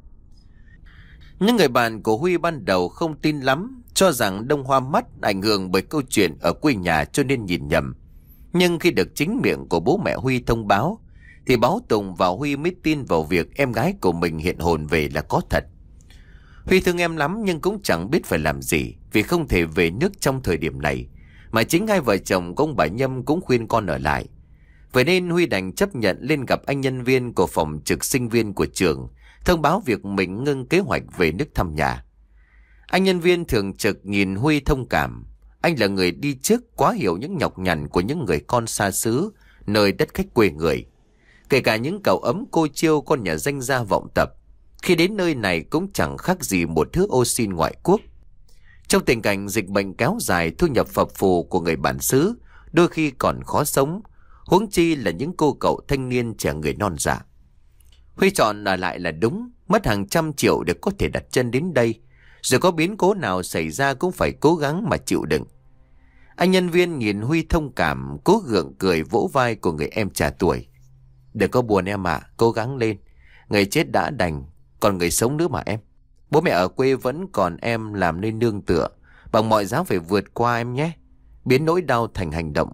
Speaker 1: Những người bạn của Huy ban đầu không tin lắm, cho rằng đông hoa mắt ảnh hưởng bởi câu chuyện ở quê nhà cho nên nhìn nhầm. Nhưng khi được chính miệng của bố mẹ Huy thông báo, thì Báo Tùng và Huy mới tin vào việc em gái của mình hiện hồn về là có thật. Huy thương em lắm nhưng cũng chẳng biết phải làm gì, vì không thể về nước trong thời điểm này, mà chính hai vợ chồng của ông bà Nhâm cũng khuyên con ở lại. Vậy nên Huy đành chấp nhận lên gặp anh nhân viên của phòng trực sinh viên của trường, thông báo việc mình ngưng kế hoạch về nước thăm nhà. Anh nhân viên thường trực nhìn Huy thông cảm. Anh là người đi trước, quá hiểu những nhọc nhằn của những người con xa xứ, nơi đất khách quê người. Kể cả những cậu ấm cô chiêu con nhà danh gia vọng tập, khi đến nơi này cũng chẳng khác gì một thứ ô xin ngoại quốc. Trong tình cảnh dịch bệnh kéo dài, thu nhập phập phù của người bản xứ đôi khi còn khó sống, huống chi là những cô cậu thanh niên trẻ người non dạ. Huy chọn ở lại là đúng, mất hàng trăm triệu để có thể đặt chân đến đây, rồi có biến cố nào xảy ra cũng phải cố gắng mà chịu đựng. Anh nhân viên nhìn Huy thông cảm, cố gượng cười vỗ vai của người em trẻ tuổi. Đừng có buồn em ạ, cố gắng lên. Người chết đã đành, còn người sống nữa mà em. Bố mẹ ở quê vẫn còn em làm nên nương tựa, bằng mọi giá phải vượt qua em nhé. Biến nỗi đau thành hành động.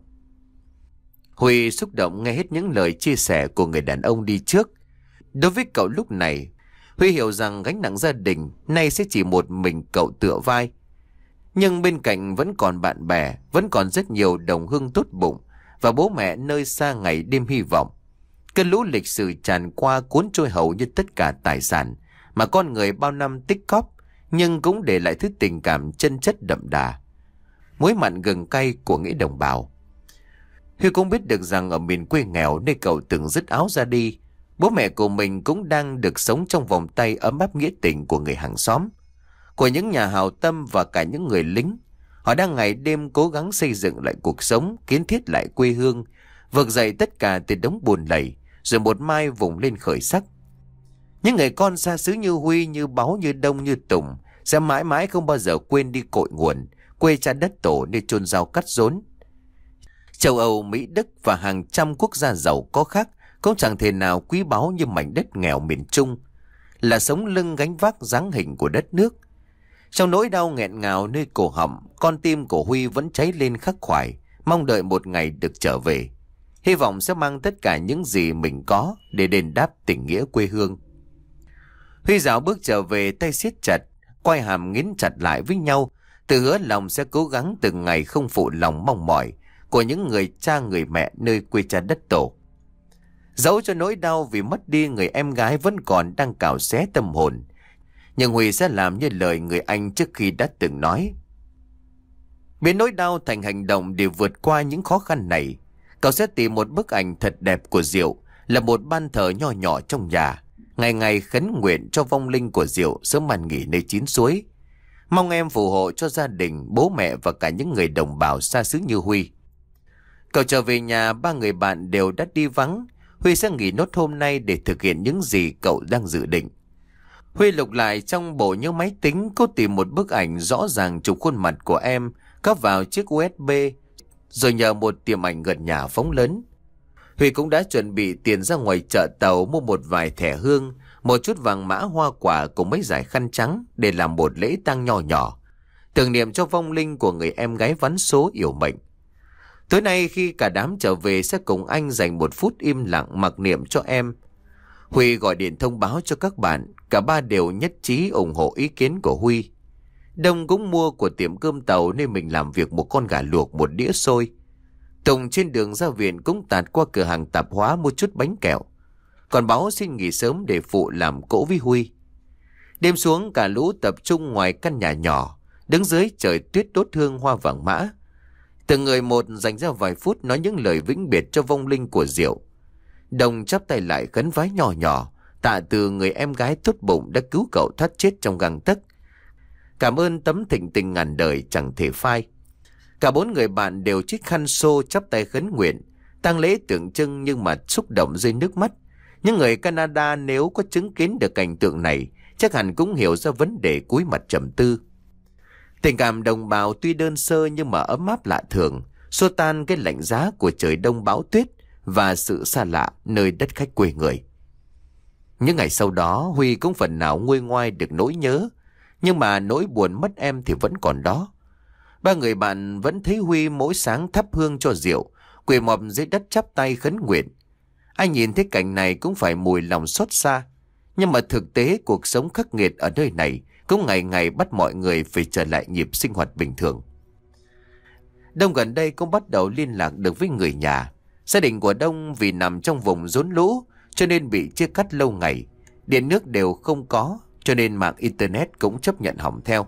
Speaker 1: Huy xúc động nghe hết những lời chia sẻ của người đàn ông đi trước. Đối với cậu lúc này, Huy hiểu rằng gánh nặng gia đình nay sẽ chỉ một mình cậu tựa vai. Nhưng bên cạnh vẫn còn bạn bè, vẫn còn rất nhiều đồng hương tốt bụng và bố mẹ nơi xa ngày đêm hy vọng. Cơn lũ lịch sử tràn qua cuốn trôi hầu như tất cả tài sản mà con người bao năm tích cóp, nhưng cũng để lại thứ tình cảm chân chất đậm đà, muối mặn gừng cay của nghĩa đồng bào. Huy cũng biết được rằng ở miền quê nghèo nơi cậu từng dứt áo ra đi, bố mẹ của mình cũng đang được sống trong vòng tay ấm áp nghĩa tình của người hàng xóm, của những nhà hảo tâm và cả những người lính. Họ đang ngày đêm cố gắng xây dựng lại cuộc sống, kiến thiết lại quê hương, vực dậy tất cả từ đống bùn lầy, rồi một mai vùng lên khởi sắc. Những người con xa xứ như Huy, như Báu, như Đông, như Tùng sẽ mãi mãi không bao giờ quên đi cội nguồn, quê cha đất tổ nơi chôn rau cắt rốn. Châu Âu, Mỹ, Đức và hàng trăm quốc gia giàu có khác cũng chẳng thể nào quý báu như mảnh đất nghèo miền Trung, là sống lưng gánh vác dáng hình của đất nước. Trong nỗi đau nghẹn ngào nơi cổ họng, con tim của Huy vẫn cháy lên khắc khoải, mong đợi một ngày được trở về. Hy vọng sẽ mang tất cả những gì mình có để đền đáp tình nghĩa quê hương. Huy dạo bước trở về, tay siết chặt, quai hàm nghiến chặt lại với nhau, tự hứa lòng sẽ cố gắng từng ngày không phụ lòng mong mỏi của những người cha người mẹ nơi quê cha đất tổ. Dẫu cho nỗi đau vì mất đi người em gái vẫn còn đang cào xé tâm hồn, nhưng Huy sẽ làm như lời người anh trước khi đã từng nói. Biến nỗi đau thành hành động để vượt qua những khó khăn này. Cậu sẽ tìm một bức ảnh thật đẹp của Diệu, là một ban thờ nho nhỏ trong nhà, ngày ngày khấn nguyện cho vong linh của Diệu sớm an nghỉ nơi chín suối. Mong em phù hộ cho gia đình, bố mẹ và cả những người đồng bào xa xứ như Huy. Cậu trở về nhà, ba người bạn đều đã đi vắng. Huy sẽ nghỉ nốt hôm nay để thực hiện những gì cậu đang dự định. Huy lục lại trong bộ nhớ máy tính, cố tìm một bức ảnh rõ ràng chụp khuôn mặt của em, cắp vào chiếc u ét bê, rồi nhờ một tiệm ảnh gần nhà phóng lớn. Huy cũng đã chuẩn bị tiền ra ngoài chợ tàu mua một vài thẻ hương, một chút vàng mã hoa quả cùng mấy dải khăn trắng để làm một lễ tang nho nhỏ. tưởng niệm cho vong linh của người em gái vắn số yểu mệnh. Tối nay khi cả đám trở về sẽ cùng anh dành một phút im lặng mặc niệm cho em. Huy gọi điện thông báo cho các bạn, cả ba đều nhất trí ủng hộ ý kiến của Huy. Đông cũng mua của tiệm cơm tàu nên mình làm việc một con gà luộc, một đĩa xôi. Tùng trên đường ra viện cũng tạt qua cửa hàng tạp hóa mua chút bánh kẹo. Còn Báo xin nghỉ sớm để phụ làm cỗ với Huy. Đêm xuống cả lũ tập trung ngoài căn nhà nhỏ, đứng dưới trời tuyết đốt hương hoa vàng mã. Từng người một dành ra vài phút nói những lời vĩnh biệt cho vong linh của Diệu. Đồng chắp tay lại khấn vái nhỏ nhỏ, tạ từ người em gái tốt bụng đã cứu cậu thoát chết trong gang tấc. Cảm ơn tấm thịnh tình ngàn đời chẳng thể phai. Cả bốn người bạn đều trích khăn xô chắp tay khấn nguyện. Tang lễ tượng trưng nhưng mà xúc động rơi nước mắt. Những người Canada nếu có chứng kiến được cảnh tượng này chắc hẳn cũng hiểu ra vấn đề, cúi mặt trầm tư. Tình cảm đồng bào tuy đơn sơ nhưng mà ấm áp lạ thường, xua tan cái lạnh giá của trời đông bão tuyết và sự xa lạ nơi đất khách quê người. Những ngày sau đó Huy cũng phần nào nguôi ngoai được nỗi nhớ, nhưng mà nỗi buồn mất em thì vẫn còn đó. Ba người bạn vẫn thấy Huy mỗi sáng thắp hương cho Diệu, quỳ mọp dưới đất chắp tay khấn nguyện. Ai nhìn thấy cảnh này cũng phải mùi lòng xót xa. Nhưng mà thực tế cuộc sống khắc nghiệt ở nơi này cũng ngày ngày bắt mọi người phải trở lại nhịp sinh hoạt bình thường. Đông gần đây cũng bắt đầu liên lạc được với người nhà. Gia đình của Đông vì nằm trong vùng rốn lũ cho nên bị chia cắt lâu ngày. Điện nước đều không có, cho nên mạng internet cũng chấp nhận hỏng theo.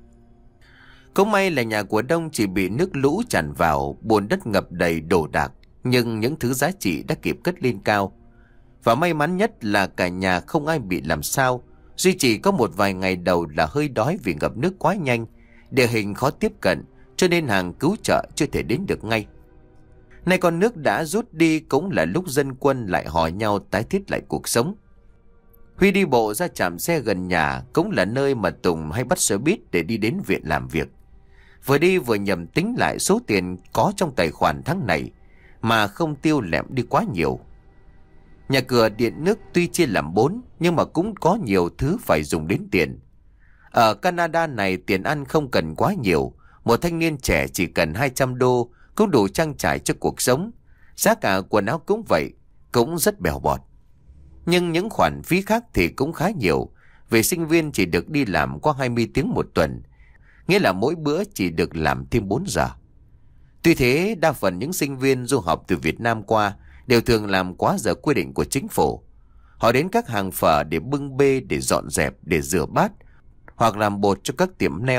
Speaker 1: Cũng may là nhà của Đông chỉ bị nước lũ tràn vào, bùn đất ngập đầy đồ đạc, nhưng những thứ giá trị đã kịp cất lên cao. Và may mắn nhất là cả nhà không ai bị làm sao, duy chỉ có một vài ngày đầu là hơi đói vì ngập nước quá nhanh, địa hình khó tiếp cận, cho nên hàng cứu trợ chưa thể đến được ngay. Nay con nước đã rút đi cũng là lúc dân quân lại hò nhau tái thiết lại cuộc sống. Huy đi bộ ra trạm xe gần nhà, cũng là nơi mà Tùng hay bắt xe buýt để đi đến viện làm việc. Vừa đi vừa nhầm tính lại số tiền có trong tài khoản tháng này mà không tiêu lẹm đi quá nhiều. Nhà cửa điện nước tuy chia làm bốn nhưng mà cũng có nhiều thứ phải dùng đến tiền. Ở Canada này tiền ăn không cần quá nhiều, một thanh niên trẻ chỉ cần hai trăm đô cũng đủ trang trải cho cuộc sống. Giá cả quần áo cũng vậy, cũng rất bèo bọt. Nhưng những khoản phí khác thì cũng khá nhiều, vì sinh viên chỉ được đi làm qua hai mươi tiếng một tuần, nghĩa là mỗi bữa chỉ được làm thêm bốn giờ. Tuy thế, đa phần những sinh viên du học từ Việt Nam qua đều thường làm quá giờ quy định của chính phủ. Họ đến các hàng phở để bưng bê, để dọn dẹp, để rửa bát, hoặc làm bột cho các tiệm nail.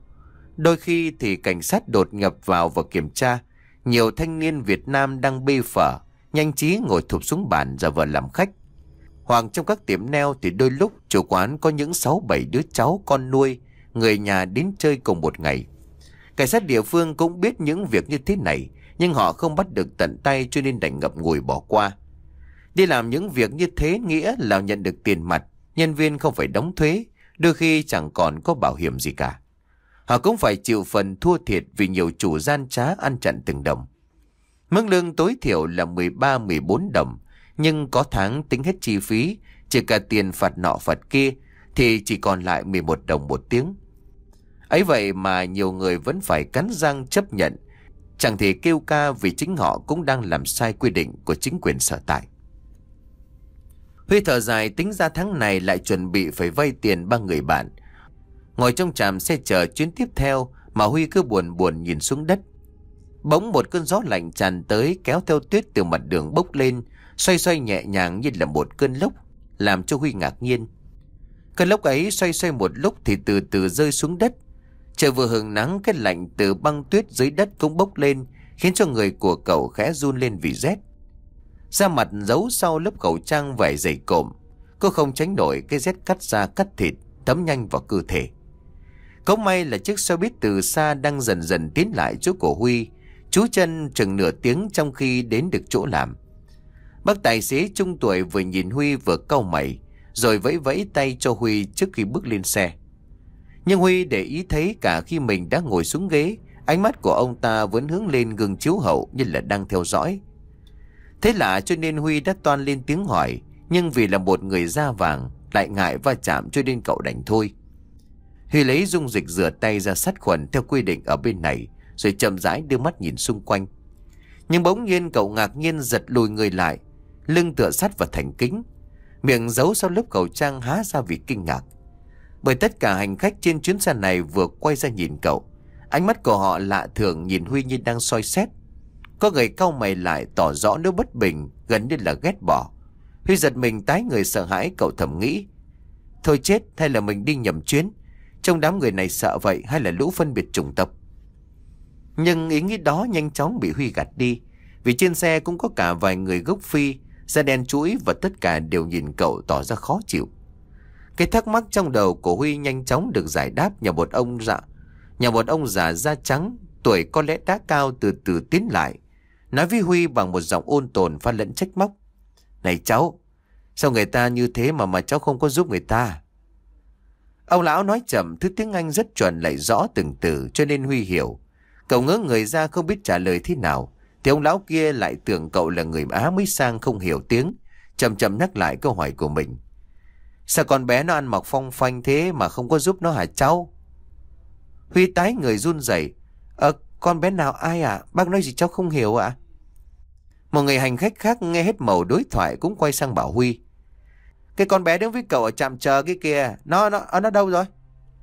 Speaker 1: Đôi khi thì cảnh sát đột nhập vào và kiểm tra. Nhiều thanh niên Việt Nam đang bê phở, nhanh trí ngồi thụp xuống bàn giả vờ làm khách. Hoặc trong các tiệm nail thì đôi lúc chủ quán có những sáu bảy đứa cháu con nuôi, người nhà đến chơi cùng một ngày. Cảnh sát địa phương cũng biết những việc như thế này, nhưng họ không bắt được tận tay cho nên đành ngậm ngùi bỏ qua. Đi làm những việc như thế nghĩa là nhận được tiền mặt, nhân viên không phải đóng thuế, đôi khi chẳng còn có bảo hiểm gì cả. Họ cũng phải chịu phần thua thiệt vì nhiều chủ gian trá ăn chặn từng đồng. Mức lương tối thiểu là mười ba mười bốn đồng, nhưng có tháng tính hết chi phí, chỉ cả tiền phạt nọ phạt kia, thì chỉ còn lại mười một đồng một tiếng. Ấy vậy mà nhiều người vẫn phải cắn răng chấp nhận, chẳng thể kêu ca vì chính họ cũng đang làm sai quy định của chính quyền sở tại. Huy thở dài tính ra tháng này lại chuẩn bị phải vay tiền ba người bạn. Ngồi trong trạm xe chờ chuyến tiếp theo mà Huy cứ buồn buồn nhìn xuống đất. Bỗng một cơn gió lạnh tràn tới kéo theo tuyết từ mặt đường bốc lên, xoay xoay nhẹ nhàng như là một cơn lốc, làm cho Huy ngạc nhiên. Cơn lốc ấy xoay xoay một lúc thì từ từ rơi xuống đất. Trời vừa hừng nắng, cái lạnh từ băng tuyết dưới đất cũng bốc lên, khiến cho người của cậu khẽ run lên vì rét. Da mặt giấu sau lớp khẩu trang vải dày cộm, cô không tránh nổi cái rét cắt da cắt thịt thấm nhanh vào cơ thể. Có may là chiếc xe buýt từ xa đang dần dần tiến lại chỗ của Huy. Chú chân chừng nửa tiếng trong khi đến được chỗ làm. Bác tài xế trung tuổi vừa nhìn Huy vừa cau mày, rồi vẫy vẫy tay cho Huy trước khi bước lên xe. Nhưng Huy để ý thấy cả khi mình đã ngồi xuống ghế, ánh mắt của ông ta vẫn hướng lên gương chiếu hậu như là đang theo dõi. Thế lạ cho nên Huy đã toan lên tiếng hỏi, nhưng vì là một người da vàng lại ngại va chạm cho nên cậu đành thôi. Huy lấy dung dịch rửa tay ra sát khuẩn theo quy định ở bên này, rồi chậm rãi đưa mắt nhìn xung quanh. Nhưng bỗng nhiên cậu ngạc nhiên giật lùi người lại, lưng tựa sát vào thành kính, miệng giấu sau lớp khẩu trang há ra vì kinh ngạc. Bởi tất cả hành khách trên chuyến xe này vừa quay ra nhìn cậu, ánh mắt của họ lạ thường nhìn Huy như đang soi xét. Có người cau mày lại tỏ rõ nỗi bất bình, gần như là ghét bỏ. Huy giật mình tái người sợ hãi, cậu thầm nghĩ: thôi chết, hay là mình đi nhầm chuyến? Trong đám người này sợ vậy, hay là lũ phân biệt chủng tộc? Nhưng ý nghĩ đó nhanh chóng bị Huy gạt đi, vì trên xe cũng có cả vài người gốc Phi, da đen chuỗi, và tất cả đều nhìn cậu tỏ ra khó chịu. Cái thắc mắc trong đầu của Huy nhanh chóng được giải đáp nhờ một ông dạ, nhờ một ông già da trắng, tuổi có lẽ đã cao, từ từ tiến lại, nói với Huy bằng một giọng ôn tồn pha lẫn trách móc: này cháu, sao người ta như thế mà mà cháu không có giúp người ta? Ông lão nói chậm, thứ tiếng Anh rất chuẩn lại rõ từng từ, cho nên Huy hiểu. Cậu ngớ người ra không biết trả lời thế nào, thì ông lão kia lại tưởng cậu là người Á mới sang không hiểu tiếng, chậm chậm nhắc lại câu hỏi của mình: sao con bé nó ăn mặc phong phanh thế mà không có giúp nó hả cháu? Huy tái người run rẩy: Ờ, con bé nào, ai à? Bác nói gì cháu không hiểu ạ? À? Một người hành khách khác nghe hết mẩu đối thoại cũng quay sang bảo Huy: cái con bé đứng với cậu ở trạm chờ cái kia, nó nó nó đâu rồi?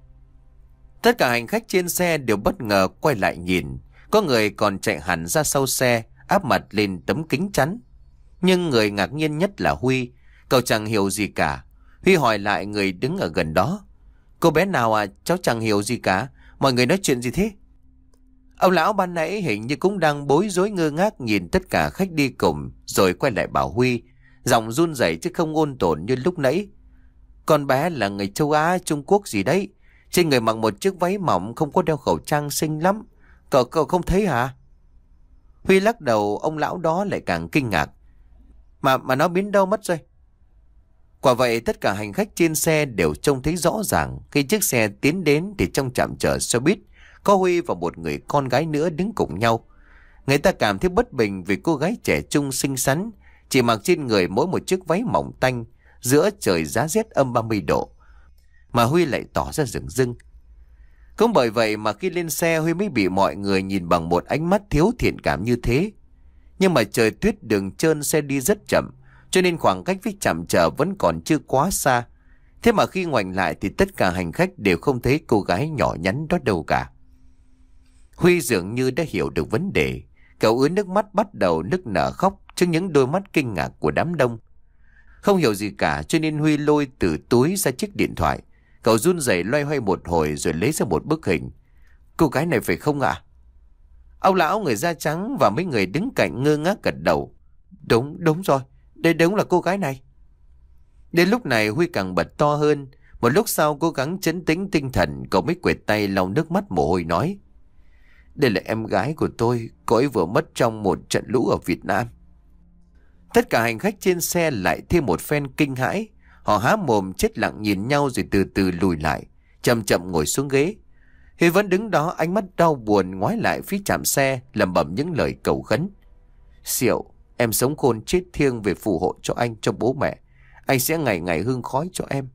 Speaker 1: Tất cả hành khách trên xe đều bất ngờ quay lại nhìn, có người còn chạy hẳn ra sau xe, áp mặt lên tấm kính chắn. Nhưng người ngạc nhiên nhất là Huy, cậu chẳng hiểu gì cả. Huy hỏi lại người đứng ở gần đó: cô bé nào à? Cháu chẳng hiểu gì cả, mọi người nói chuyện gì thế? Ông lão ban nãy hình như cũng đang bối rối ngơ ngác nhìn tất cả khách đi cùng, rồi quay lại bảo Huy, giọng run rẩy chứ không ôn tồn như lúc nãy: con bé là người châu Á, Trung Quốc gì đấy, trên người mặc một chiếc váy mỏng, không có đeo khẩu trang, xinh lắm. Cậu cậu không thấy hả? Huy lắc đầu, ông lão đó lại càng kinh ngạc: Mà mà nó biến đâu mất rồi? Quả vậy, tất cả hành khách trên xe đều trông thấy rõ ràng. Khi chiếc xe tiến đến thì trong trạm chờ xe buýt có Huy và một người con gái nữa đứng cùng nhau. Người ta cảm thấy bất bình vì cô gái trẻ trung xinh xắn, chỉ mặc trên người mỗi một chiếc váy mỏng tanh giữa trời giá rét âm ba mươi độ, mà Huy lại tỏ ra rừng rưng. Cũng bởi vậy mà khi lên xe, Huy mới bị mọi người nhìn bằng một ánh mắt thiếu thiện cảm như thế. Nhưng mà trời tuyết, đường trơn, xe đi rất chậm, cho nên khoảng cách với trạm chờ vẫn còn chưa quá xa. Thế mà khi ngoảnh lại thì tất cả hành khách đều không thấy cô gái nhỏ nhắn đó đâu cả. Huy dường như đã hiểu được vấn đề. Cậu ứa nước mắt, bắt đầu nức nở khóc trước những đôi mắt kinh ngạc của đám đông. Không hiểu gì cả, cho nên Huy lôi từ túi ra chiếc điện thoại. Cậu run rẩy loay hoay một hồi rồi lấy ra một bức hình. Cô gái này phải không ạ? À? Ông lão người da trắng và mấy người đứng cạnh ngơ ngác gật đầu. Đúng, đúng rồi, đây đúng là cô gái này. Đến lúc này Huy càng bật to hơn. Một lúc sau cố gắng trấn tĩnh tinh thần, cậu mới quệt tay lau nước mắt mồ hôi nói: đây là em gái của tôi, cô ấy vừa mất trong một trận lũ ở Việt Nam. Tất cả hành khách trên xe lại thêm một phen kinh hãi. Họ há mồm chết lặng nhìn nhau rồi từ từ lùi lại, chậm chậm ngồi xuống ghế. Huy vẫn đứng đó, ánh mắt đau buồn ngoái lại phía trạm xe, lẩm bẩm những lời cầu khấn: Diệu, em sống khôn chết thiêng về phù hộ cho anh, cho bố mẹ. Anh sẽ ngày ngày hương khói cho em.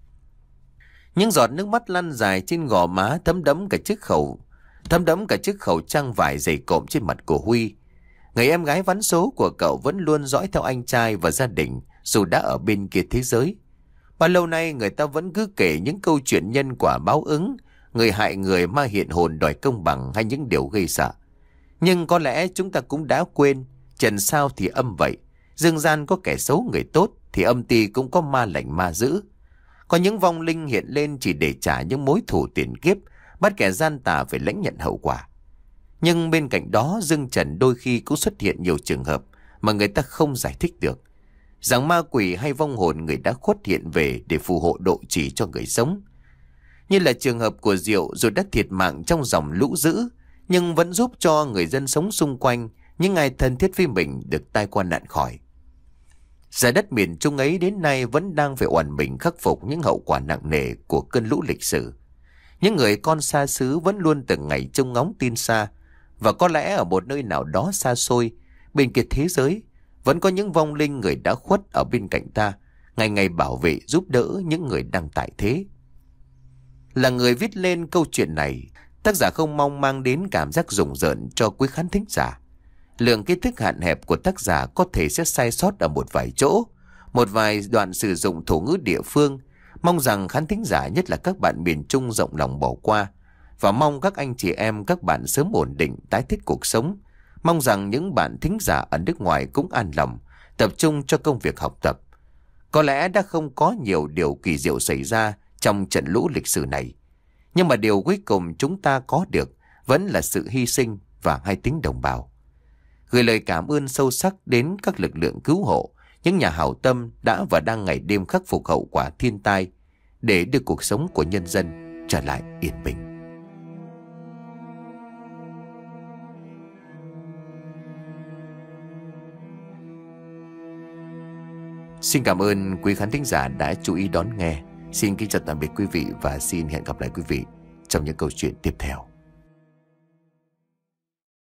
Speaker 1: Những giọt nước mắt lăn dài trên gò má, thấm đẫm cả chiếc khẩu thấm đẫm cả chiếc khẩu trang vải dày cộm trên mặt của Huy. Người em gái vắn số của cậu vẫn luôn dõi theo anh trai và gia đình, dù đã ở bên kia thế giới. Bao lâu nay người ta vẫn cứ kể những câu chuyện nhân quả báo ứng, người hại người, ma hiện hồn đòi công bằng, hay những điều gây sợ. Nhưng có lẽ chúng ta cũng đã quên, trần sao thì âm vậy, dương gian có kẻ xấu người tốt, thì âm ty cũng có ma lành ma dữ. Có những vong linh hiện lên chỉ để trả những mối thù tiền kiếp, bắt kẻ gian tà phải lãnh nhận hậu quả. Nhưng bên cạnh đó, dương trần đôi khi cũng xuất hiện nhiều trường hợp mà người ta không giải thích được, rằng ma quỷ hay vong hồn người đã khuất hiện về để phù hộ độ trì cho người sống. Như là trường hợp của Diệu, dù đã thiệt mạng trong dòng lũ dữ, nhưng vẫn giúp cho người dân sống xung quanh, những ai thân thiết với mình, được tai qua nạn khỏi. Giải đất miền Trung ấy đến nay vẫn đang phải oằn mình khắc phục những hậu quả nặng nề của cơn lũ lịch sử. Những người con xa xứ vẫn luôn từng ngày trông ngóng tin xa, và có lẽ ở một nơi nào đó xa xôi, bên kia thế giới, vẫn có những vong linh người đã khuất ở bên cạnh ta, ngày ngày bảo vệ giúp đỡ những người đang tại thế. Là người viết lên câu chuyện này, tác giả không mong mang đến cảm giác rùng rợn cho quý khán thính giả. Lượng kiến thức hạn hẹp của tác giả có thể sẽ sai sót ở một vài chỗ, một vài đoạn sử dụng thổ ngữ địa phương. Mong rằng khán thính giả, nhất là các bạn miền Trung, rộng lòng bỏ qua. Và mong các anh chị em các bạn sớm ổn định tái thiết cuộc sống. Mong rằng những bạn thính giả ở nước ngoài cũng an lòng, tập trung cho công việc học tập. Có lẽ đã không có nhiều điều kỳ diệu xảy ra trong trận lũ lịch sử này, nhưng mà điều cuối cùng chúng ta có được vẫn là sự hy sinh và hai tính đồng bào. Gửi lời cảm ơn sâu sắc đến các lực lượng cứu hộ, những nhà hảo tâm đã và đang ngày đêm khắc phục hậu quả thiên tai để đưa cuộc sống của nhân dân trở lại yên bình. Xin cảm ơn quý khán thính giả đã chú ý đón nghe. Xin kính chào tạm biệt quý vị và xin hẹn gặp lại quý vị trong những câu chuyện tiếp theo.